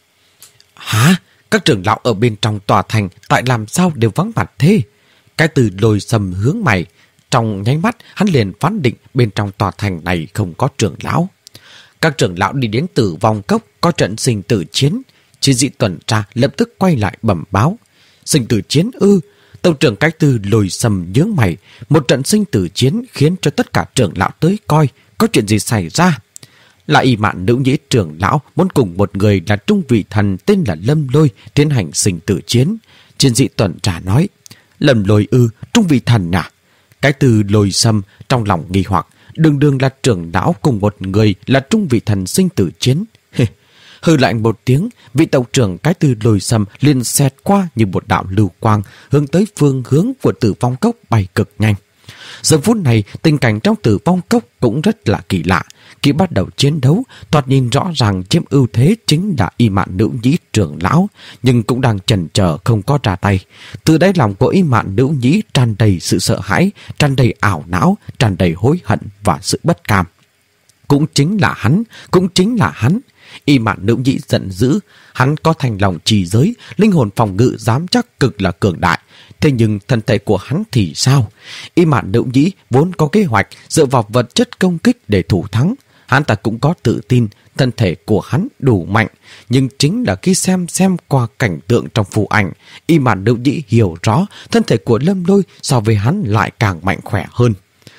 Hả? Các trưởng lão ở bên trong tòa thành tại làm sao đều vắng mặt thế? Cái từ Lôi Sâm hướng mày. Trong nháy mắt, hắn liền phán định bên trong tòa thành này không có trưởng lão. Các trưởng lão đi đến Tử Vong Cốc có trận sinh tử chiến. Chiến sĩ tuần tra lập tức quay lại bẩm báo. Sinh tử chiến ư? Tộc trưởng cái từ Lôi Sâm nhướng mày. Một trận sinh tử chiến khiến cho tất cả trưởng lão tới coi. Có chuyện gì xảy ra? Là Y Mạn Nữ Nhĩ trưởng lão muốn cùng một người là trung vị thần tên là Lâm Lôi tiến hành sinh tử chiến. Chiến sĩ tuần tra nói. Lâm Lôi ư? Trung vị thần à? Cái từ Lôi Sâm trong lòng nghi hoặc. Đường đường là trưởng lão cùng một người là trung vị thần sinh tử chiến. Hừ lạnh một tiếng, vị tộc trưởng cái từ Lôi Sâm liền xẹt qua như một đạo lưu quang hướng tới phương hướng của Tử Vong Cốc bay cực nhanh. Giờ phút này, tình cảnh trong Tử Vong Cốc cũng rất là kỳ lạ. Khi bắt đầu chiến đấu, thoạt nhìn rõ ràng chiếm ưu thế chính là Y Mạn Nữ Nhĩ trưởng lão, nhưng cũng đang chần chờ không có ra tay. Từ đáy lòng của Y Mạn Nữ Nhĩ tràn đầy sự sợ hãi, tràn đầy ảo não, tràn đầy hối hận và sự bất cam. Cũng chính là hắn, cũng chính là hắn. Y Mạn Nữ Nhĩ giận dữ, hắn có thành lòng trì giới, linh hồn phòng ngự dám chắc cực là cường đại. Thế nhưng thân thể của hắn thì sao? Y Mạn Nữ Nhĩ vốn có kế hoạch dựa vào vật chất công kích để thủ thắng. Hắn ta cũng có tự tin thân thể của hắn đủ mạnh. Nhưng chính là khi xem xem qua cảnh tượng trong phù ảnh, Y Mạn Nữ Nhĩ hiểu rõ thân thể của Lâm Lôi so với hắn lại càng mạnh khỏe hơn.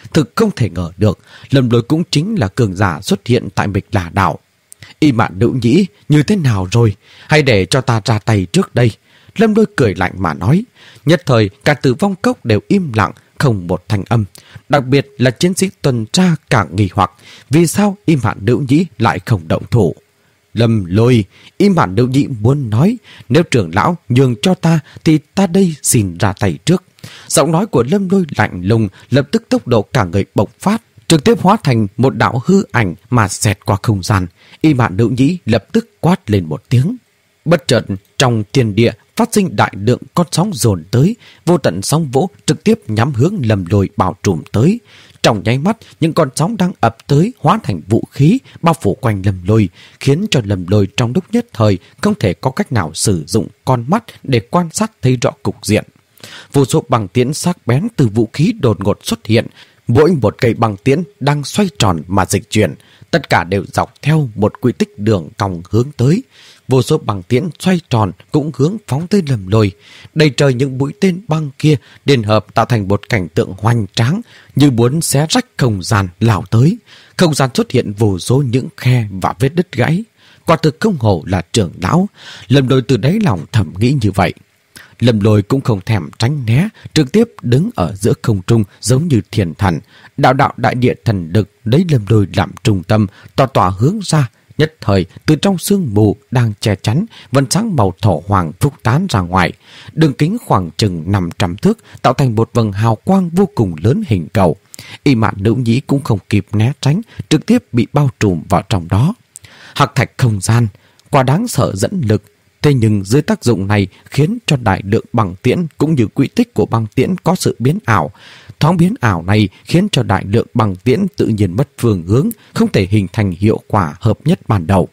Thực không thể ngờ được, Lâm Lôi cũng chính là cường giả xuất hiện tại Mịch Là đảo. Y Mạn Nữ Nhĩ, như thế nào rồi? Hay để cho ta ra tay trước đây? Lâm Lôi cười lạnh mà nói. Nhất thời cả Tử Vong Cốc đều im lặng, không một thanh âm. Đặc biệt là chiến sĩ tuần tra càng nghi hoặc, vì sao Y Mạn Nữ Nhĩ lại không động thủ. Lâm Lôi, Y Mạn Nữ Nhĩ muốn nói, nếu trưởng lão nhường cho ta thì ta đây xin ra tay trước. Giọng nói của Lâm Lôi lạnh lùng, lập tức tốc độ cả người bộc phát, trực tiếp hóa thành một đạo hư ảnh mà xẹt qua không gian. Y Mạn Nữ Nhĩ lập tức quát lên một tiếng. Bất chợt trong thiên địa phát sinh đại lượng con sóng dồn tới, vô tận sóng vỗ trực tiếp nhắm hướng Lâm Lôi bao trùm tới. Trong nháy mắt, những con sóng đang ập tới hóa thành vũ khí bao phủ quanh Lâm Lôi, khiến cho Lâm Lôi trong lúc nhất thời không thể có cách nào sử dụng con mắt để quan sát thấy rõ cục diện. Vô số băng tiễn sắc bén từ vũ khí đột ngột xuất hiện, mỗi một cây băng tiễn đang xoay tròn mà dịch chuyển, tất cả đều dọc theo một quy tích đường cong hướng tới. Vô số băng tiễn xoay tròn cũng hướng phóng tới Lâm Lôi. Đầy trời những mũi tên băng kia liên hợp tạo thành một cảnh tượng hoành tráng, như muốn xé rách không gian lao tới. Không gian xuất hiện vô số những khe và vết đứt gãy. Quả thực không hổ là trưởng lão. Lâm Lôi từ đáy lòng thầm nghĩ như vậy. Lâm Lôi cũng không thèm tránh né, trực tiếp đứng ở giữa không trung giống như thiền thần. Đạo đạo đại địa thần lực lấy Lâm Lôi làm trung tâm, tỏa tỏa hướng ra. Nhất thời, từ trong sương mù đang che chắn, vân sáng màu thổ hoàng phúc tán ra ngoài. Đường kính khoảng chừng năm trăm thước, tạo thành một vầng hào quang vô cùng lớn hình cầu. Y Mạn Nữ Nhĩ cũng không kịp né tránh, trực tiếp bị bao trùm vào trong đó. Hắc thạch không gian, quá đáng sợ dẫn lực. Thế nhưng dưới tác dụng này khiến cho đại lượng băng tiễn cũng như quỹ tích của băng tiễn có sự biến ảo. Thoáng biến ảo này khiến cho đại lượng băng tiễn tự nhiên mất phương hướng, không thể hình thành hiệu quả hợp nhất ban đầu.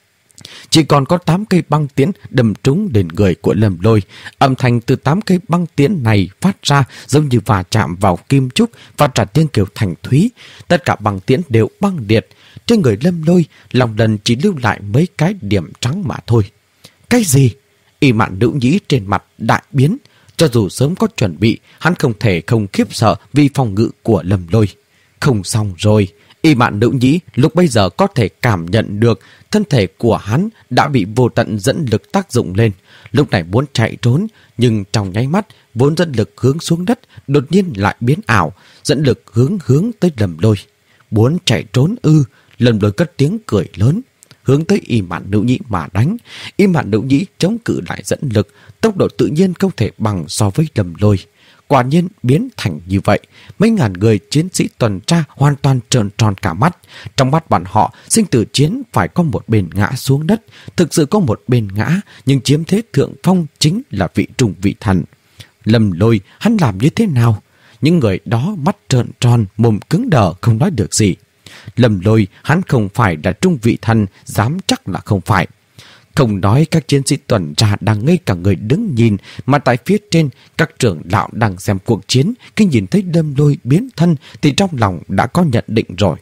Chỉ còn có tám cây băng tiễn đâm trúng đến người của Lâm Lôi. Âm thanh từ tám cây băng tiễn này phát ra giống như va chạm vào kim trúc, và trả tiếng kêu thành thúy. Tất cả băng tiễn đều băng liệt. Trên người Lâm Lôi, lòng lần chỉ lưu lại mấy cái điểm trắng mà thôi. Cái gì? Y Mạn Nữ Nhĩ trên mặt đại biến. Cho dù sớm có chuẩn bị, hắn không thể không khiếp sợ vì phòng ngự của Lâm Lôi. Không xong rồi. Y Mạn Nữ Nhĩ lúc bây giờ có thể cảm nhận được thân thể của hắn đã bị vô tận dẫn lực tác dụng lên. Lúc này muốn chạy trốn, nhưng trong nháy mắt, vốn dẫn lực hướng xuống đất đột nhiên lại biến ảo, dẫn lực hướng hướng tới Lâm Lôi. Muốn chạy trốn ư? Lâm Lôi cất tiếng cười lớn, hướng tới Y Mạn Nữ Nhĩ mà đánh. Y Mạn Nữ Nhĩ chống cự lại dẫn lực, tốc độ tự nhiên không thể bằng so với Lâm Lôi. Quả nhiên biến thành như vậy, mấy ngàn người chiến sĩ tuần tra hoàn toàn trợn tròn cả mắt. Trong mắt bọn họ, sinh tử chiến phải có một bên ngã xuống đất. Thực sự có một bên ngã, nhưng chiếm thế thượng phong chính là vị trùng vị thần. Lâm Lôi, hắn làm như thế nào? Những người đó mắt trợn tròn, mồm cứng đờ không nói được gì. Lâm Lôi, hắn không phải là trung vị thần, dám chắc là không phải. Không nói các chiến sĩ tuần tra đang ngây cả người đứng nhìn, mà tại phía trên, các trưởng lão đang xem cuộc chiến, khi nhìn thấy Lâm Lôi biến thân thì trong lòng đã có nhận định rồi.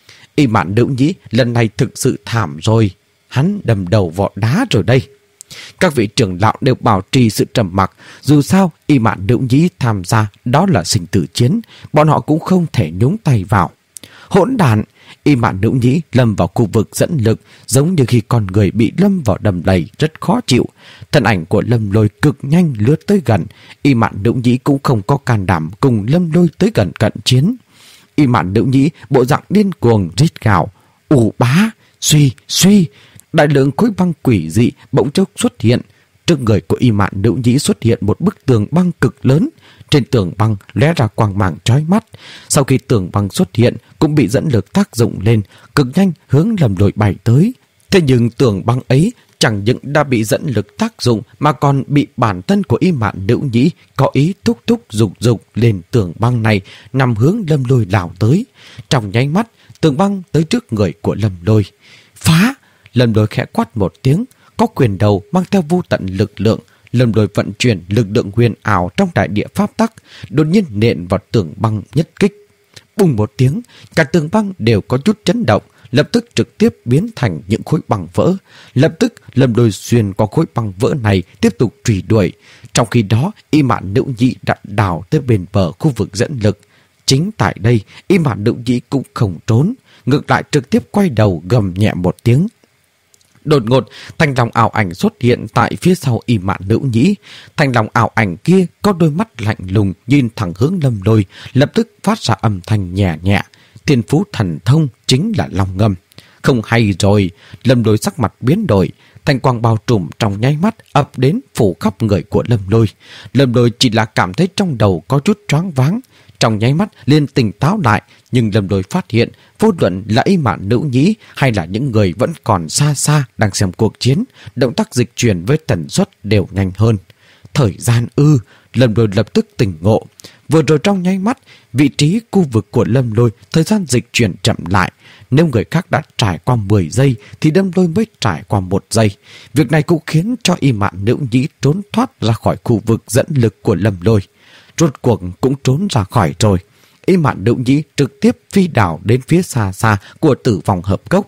Y Mạn Nữ Nhĩ lần này thực sự thảm rồi, hắn đâm đầu vọt đá rồi đây. Các vị trưởng lão đều bảo trì sự trầm mặc, dù sao Y Mạn Nữ Nhĩ tham gia đó là sinh tử chiến, bọn họ cũng không thể nhúng tay vào. Hỗn đản! Y Mạn Nữ Nhĩ lâm vào khu vực dẫn lực, giống như khi con người bị lâm vào đầm lầy rất khó chịu. Thân ảnh của Lâm Lôi cực nhanh lướt tới gần. Y Mạn Nữ Nhĩ cũng không có can đảm cùng Lâm Lôi tới gần cận chiến. Y Mạn Nữ Nhĩ bộ dạng điên cuồng rít gào, ù bá, suy, suy. Đại lượng khối băng quỷ dị bỗng chốc xuất hiện. Trước người của Y Mạn Nữ Nhĩ xuất hiện một bức tường băng cực lớn. Trên tường băng lóe ra quang mang chói mắt. Sau khi tường băng xuất hiện cũng bị dẫn lực tác dụng lên, cực nhanh hướng Lâm Lôi bay tới. Thế nhưng tường băng ấy chẳng những đã bị dẫn lực tác dụng mà còn bị bản thân của Y Mạn Nữ Nhĩ có ý thúc thúc dục dục lên tường băng này, nằm hướng Lâm Lôi lao tới. Trong nháy mắt, tường băng tới trước người của Lâm Lôi. Phá! Lâm Lôi khẽ quát một tiếng, có quyền đầu mang theo vô tận lực lượng. Lâm Lôi vận chuyển lực lượng huyền ảo trong đại địa pháp tắc, đột nhiên nện vào tường băng nhất kích. Bùng một tiếng, cả tường băng đều có chút chấn động, lập tức trực tiếp biến thành những khối băng vỡ. Lập tức Lâm Lôi xuyên qua khối băng vỡ này tiếp tục truy đuổi. Trong khi đó, Y Mạn Nữ Nhĩ đã đào tới bên bờ khu vực dẫn lực. chính tại đây, Y Mạn Nữ Nhĩ cũng không trốn, ngược lại trực tiếp quay đầu gầm nhẹ một tiếng. Đột ngột, thanh long ảo ảnh xuất hiện tại phía sau Y Mạn Nữ Nhĩ. Thanh long ảo ảnh kia có đôi mắt lạnh lùng nhìn thẳng hướng Lâm Lôi, lập tức phát ra âm thanh nhẹ nhẹ. Thiên phú thần thông chính là long ngâm. Không hay rồi, Lâm Lôi sắc mặt biến đổi, thanh quang bao trùm trong nháy mắt ập đến phủ khắp người của Lâm Lôi. Lâm Lôi chỉ là cảm thấy trong đầu có chút choáng váng, trong nháy mắt liền tỉnh táo lại, nhưng Lâm Lôi phát hiện vô luận là Y Mạn Nữ Nhĩ hay là những người vẫn còn xa xa đang xem cuộc chiến, động tác dịch chuyển với tần suất đều nhanh hơn. Thời gian ư, Lâm Lôi lập tức tỉnh ngộ. Vừa rồi trong nháy mắt, vị trí khu vực của Lâm Lôi thời gian dịch chuyển chậm lại. Nếu người khác đã trải qua mười giây thì Lâm Lôi mới trải qua một giây. Việc này cũng khiến cho Y Mạn Nữ Nhĩ trốn thoát ra khỏi khu vực dẫn lực của Lâm Lôi. Rốt cuộc cũng trốn ra khỏi rồi. Y Mạn Nữ Nhĩ trực tiếp phi đảo đến phía xa xa của Tử Vong Hợp Cốc.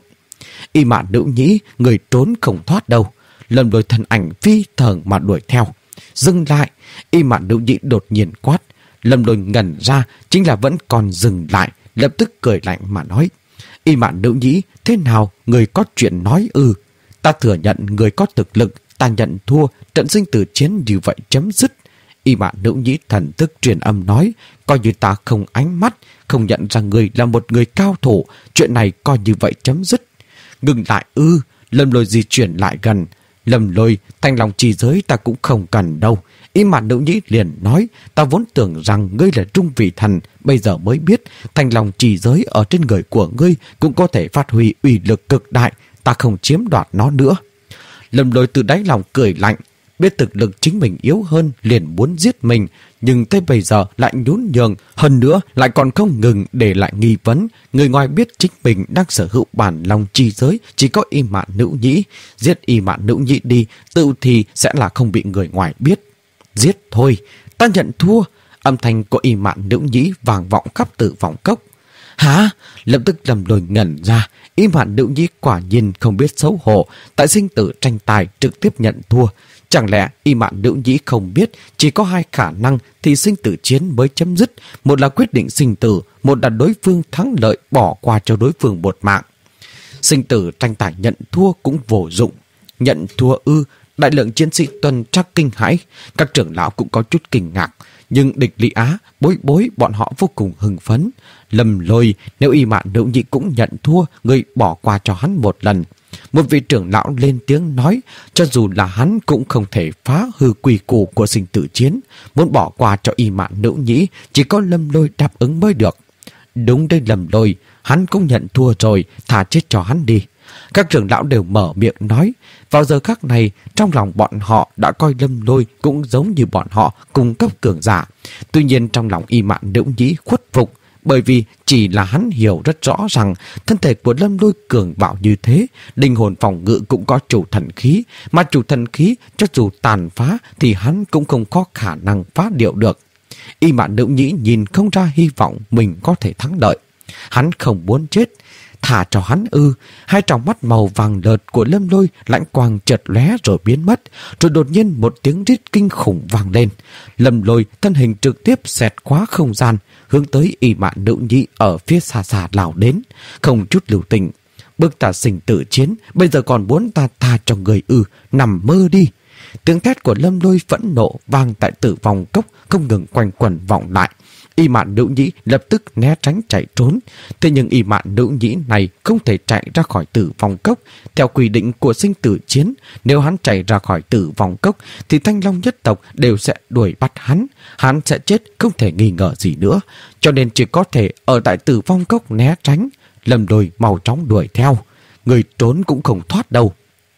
Y Mạn Nữ Nhĩ, người trốn không thoát đâu. Lâm Lôi thân ảnh phi thường mà đuổi theo. Dừng lại, Y Mạn Nữ Nhĩ đột nhiên quát. Lâm Lôi ngẩn ra, chính là vẫn còn dừng lại, lập tức cười lạnh mà nói: Y Mạn Nữ Nhĩ, thế nào, người có chuyện nói ư? Ta thừa nhận người có thực lực, ta nhận thua, trận sinh tử chiến như vậy chấm dứt. Y Mạn Nữ Nhĩ thần thức truyền âm nói: coi như ta không ánh mắt, không nhận ra người là một người cao thủ, chuyện này coi như vậy chấm dứt. Ngừng lại ư? Lâm Lôi di chuyển lại gần. Lâm Lôi, thanh long chi giới ta cũng không cần đâu. Y Mạn Nữ Nhĩ liền nói: ta vốn tưởng rằng ngươi là trung vị thần, bây giờ mới biết thanh long chi giới ở trên người của ngươi cũng có thể phát huy uy lực cực đại, ta không chiếm đoạt nó nữa. Lâm Lôi từ đáy lòng cười lạnh, biết thực lực chính mình yếu hơn liền muốn giết mình, nhưng tới bây giờ lại nhún nhường, hơn nữa lại còn không ngừng để lại nghi vấn. Người ngoài biết chính mình đang sở hữu bản long chi giới chỉ có Y Mạn Nữ Nhĩ. Giết Y Mạn Nữ Nhĩ đi, tự thì sẽ là không bị người ngoài biết. Giết thôi, ta nhận thua. Âm thanh của Y Mạn Nữ Nhĩ vang vọng khắp Tử Vong Cốc. Hả? Lập tức Lâm Lôi ngẩn ra. Y Mạn Nữ Nhĩ quả nhiên không biết xấu hổ, tại sinh tử tranh tài trực tiếp nhận thua. Chẳng lẽ Y Mạn Nữ Nhĩ không biết chỉ có hai khả năng thì sinh tử chiến mới chấm dứt, một là quyết định sinh tử, một là đối phương thắng lợi bỏ qua cho đối phương một mạng. Sinh tử tranh tài nhận thua cũng vô dụng. Nhận thua ư? Đại lượng chiến sĩ tuần tra kinh hãi, các trưởng lão cũng có chút kinh ngạc, nhưng địch Lý Á, Bối Bối bọn họ vô cùng hưng phấn. Lâm Lôi, nếu Y Mạn Nữ Nhĩ cũng nhận thua, người bỏ qua cho hắn một lần. Một vị trưởng lão lên tiếng nói, cho dù là hắn cũng không thể phá hư quy củ của sinh tử chiến, muốn bỏ qua cho Y Mạn Nữ Nhĩ, chỉ có Lâm Lôi đáp ứng mới được. Đúng đây Lâm Lôi, hắn cũng nhận thua rồi, thả chết cho hắn đi. Các trưởng lão đều mở miệng nói. Vào giờ khắc này, trong lòng bọn họ đã coi Lâm Lôi cũng giống như bọn họ cung cấp cường giả. Tuy nhiên trong lòng Y Mạn Nữ Nhĩ khuất phục, bởi vì chỉ là hắn hiểu rất rõ rằng thân thể của Lâm Lôi cường bạo như thế, linh hồn phòng ngự cũng có chủ thần khí, mà chủ thần khí cho dù tàn phá thì hắn cũng không có khả năng phá điệu được. Y Mạn Nữ Nhĩ nhìn không ra hy vọng mình có thể thắng lợi. Hắn không muốn chết. Thả cho hắn ư? Hai tròng mắt màu vàng lợt của Lâm Lôi lãnh quang chợt lóe rồi biến mất, rồi đột nhiên một tiếng rít kinh khủng vang lên. Lâm Lôi thân hình trực tiếp xẹt qua không gian, hướng tới Y Mạn Nữ Nhĩ ở phía xa xa lao đến, không chút lưu tình. Bức ta sinh tử chiến, bây giờ còn muốn ta tha cho người ư? Nằm mơ đi. Tiếng thét của Lâm Lôi phẫn nộ vang tại Tử Vong Cốc, không ngừng quanh quẩn vọng lại. Y Mạn Nữ Nhĩ lập tức né tránh chạy trốn. Thế nhưng Y Mạn Nữ Nhĩ này không thể chạy ra khỏi Tử Vong Cốc. Theo quy định của sinh tử chiến, nếu hắn chạy ra khỏi Tử Vong Cốc thì Thanh Long nhất tộc đều sẽ đuổi bắt hắn. Hắn sẽ chết không thể nghi ngờ gì nữa, cho nên chỉ có thể ở tại Tử Vong Cốc né tránh. Lâm Lôi mau chóng đuổi theo. Người trốn cũng không thoát đâu.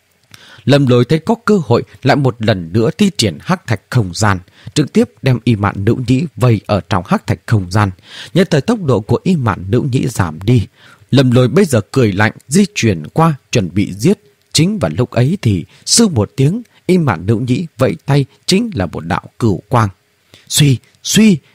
Lâm Lôi thấy có cơ hội lại một lần nữa thi triển hắc thạch không gian, trực tiếp đem Y Mạn Nữ Nhĩ vây ở trong hắc thạch không gian. Nhất thời tốc độ của Y Mạn Nữ Nhĩ giảm đi. Lâm Lôi bây giờ cười lạnh di chuyển qua chuẩn bị giết. Chính vào lúc ấy thì sư một tiếng, Y Mạn Nữ Nhĩ vẫy tay chính là một đạo cửu quang. Suy, suy,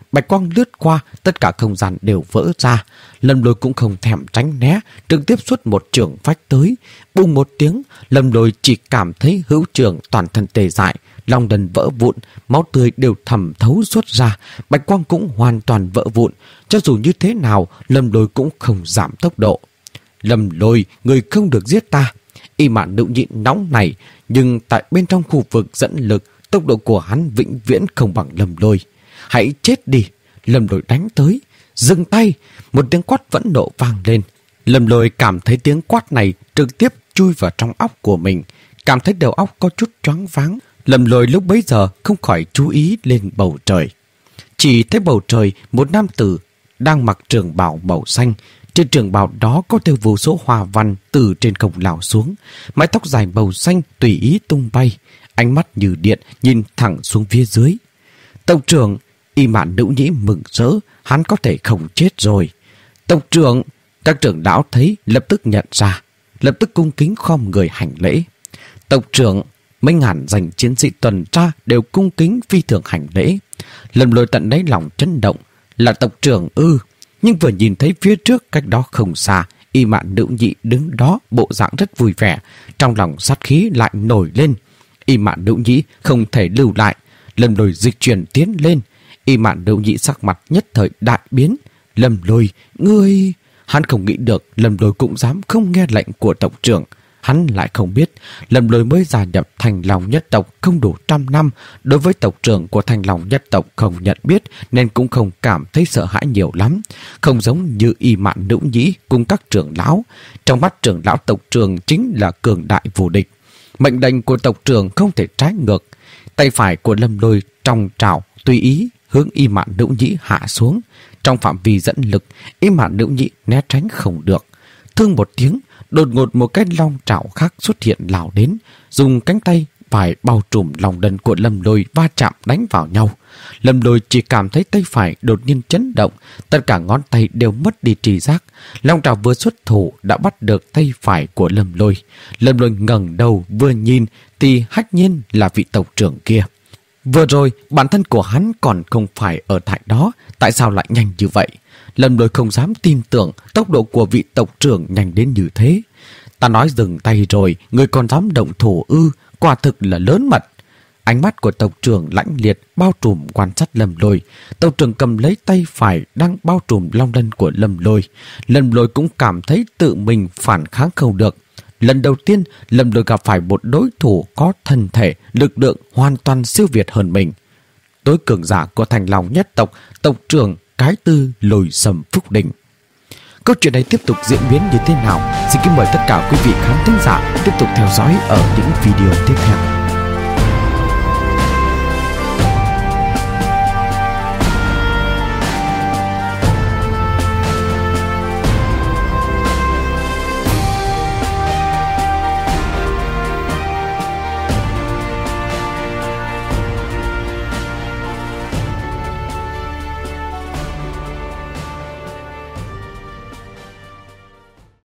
bạch quang lướt qua, tất cả không gian đều vỡ ra. Lâm Lôi cũng không thèm tránh né, trực tiếp xuất một trường phách tới. Bùng một tiếng, Lâm Lôi chỉ cảm thấy hữu trường toàn thân tê dại, long đần vỡ vụn, máu tươi đều thẩm thấu xuất ra, bạch quang cũng hoàn toàn vỡ vụn. Cho dù như thế nào, Lâm Lôi cũng không giảm tốc độ. Lâm Lôi, người không được giết ta. Y Mạn Nữ Nhị nóng này, nhưng tại bên trong khu vực dẫn lực, tốc độ của hắn vĩnh viễn không bằng Lâm Lôi. Hãy chết đi! Lâm Lôi đánh tới. Dừng tay! Một tiếng quát vẫn nộ vang lên. Lâm Lôi cảm thấy tiếng quát này trực tiếp chui vào trong óc của mình, cảm thấy đầu óc có chút choáng váng. Lâm Lôi lúc bấy giờ không khỏi chú ý lên bầu trời. Chỉ thấy bầu trời một nam tử đang mặc trường bào màu xanh. Trên trường bào đó có theo vô số hoa văn từ trên không lao xuống, mái tóc dài màu xanh tùy ý tung bay, ánh mắt như điện nhìn thẳng xuống phía dưới. Tộc trưởng! Y Mạn Nữ Nhĩ mừng rỡ, hắn có thể không chết rồi. Tộc trưởng! Các trưởng lão thấy lập tức nhận ra, lập tức cung kính khom người hành lễ. Tộc trưởng! Mấy ngàn danh chiến sĩ tuần tra đều cung kính phi thường hành lễ. Lâm Lôi tận đáy lòng chấn động. Là tộc trưởng ư? Nhưng vừa nhìn thấy phía trước cách đó không xa, Y Mạn Nữ Nhị đứng đó bộ dạng rất vui vẻ, trong lòng sát khí lại nổi lên. Y Mạn Nữ Nhị không thể lưu lại. Lâm Lôi dịch chuyển tiến lên. Y Mạn Nữ Nhị sắc mặt nhất thời đại biến. Lâm Lôi, ngươi... Hắn không nghĩ được Lâm Lôi cũng dám không nghe lệnh của tộc trưởng. Hắn lại không biết Lâm Lôi mới gia nhập Thanh Long nhất tộc không đủ trăm năm. Đối với tộc trưởng của Thanh Long nhất tộc không nhận biết, nên cũng không cảm thấy sợ hãi nhiều lắm. Không giống như Y Mạn Nữ Nhĩ cùng các trưởng lão. Trong mắt trưởng lão tộc trưởng chính là cường đại vô địch. Mệnh lệnh của tộc trưởng không thể trái ngược. Tay phải của Lâm Lôi trong trảo tùy ý hướng Y Mạn Nữ Nhĩ hạ xuống. Trong phạm vi dẫn lực, Y Mạn Nữ Nhĩ né tránh không được. Thương một tiếng, đột ngột một cái long trảo khác xuất hiện lao đến, dùng cánh tay phải bao trùm lòng đần của Lâm Lôi va chạm đánh vào nhau. Lâm Lôi chỉ cảm thấy tay phải đột nhiên chấn động, tất cả ngón tay đều mất đi tri giác. Long trảo vừa xuất thủ đã bắt được tay phải của Lâm Lôi. Lâm Lôi ngẩng đầu vừa nhìn thì hách nhiên là vị tộc trưởng kia. Vừa rồi bản thân của hắn còn không phải ở tại đó, tại sao lại nhanh như vậy? Lâm Lôi không dám tin tưởng tốc độ của vị tộc trưởng nhanh đến như thế. Ta nói dừng tay rồi, người còn dám động thủ ư? Quả thực là lớn mật. Ánh mắt của tộc trưởng lãnh liệt bao trùm quan sát Lâm Lôi. Tộc trưởng cầm lấy tay phải đang bao trùm long lân của Lâm Lôi. Lâm Lôi cũng cảm thấy tự mình phản kháng không được. Lần đầu tiên Lâm Lôi gặp phải một đối thủ có thân thể, lực lượng hoàn toàn siêu việt hơn mình. Tối cường giả của Thanh Long nhất tộc, tộc trưởng Cái Tư Lôi Sầm Phúc Đình. Câu chuyện này tiếp tục diễn biến như thế nào? Xin kính mời tất cả quý vị khán thính giả tiếp tục theo dõi ở những video tiếp theo.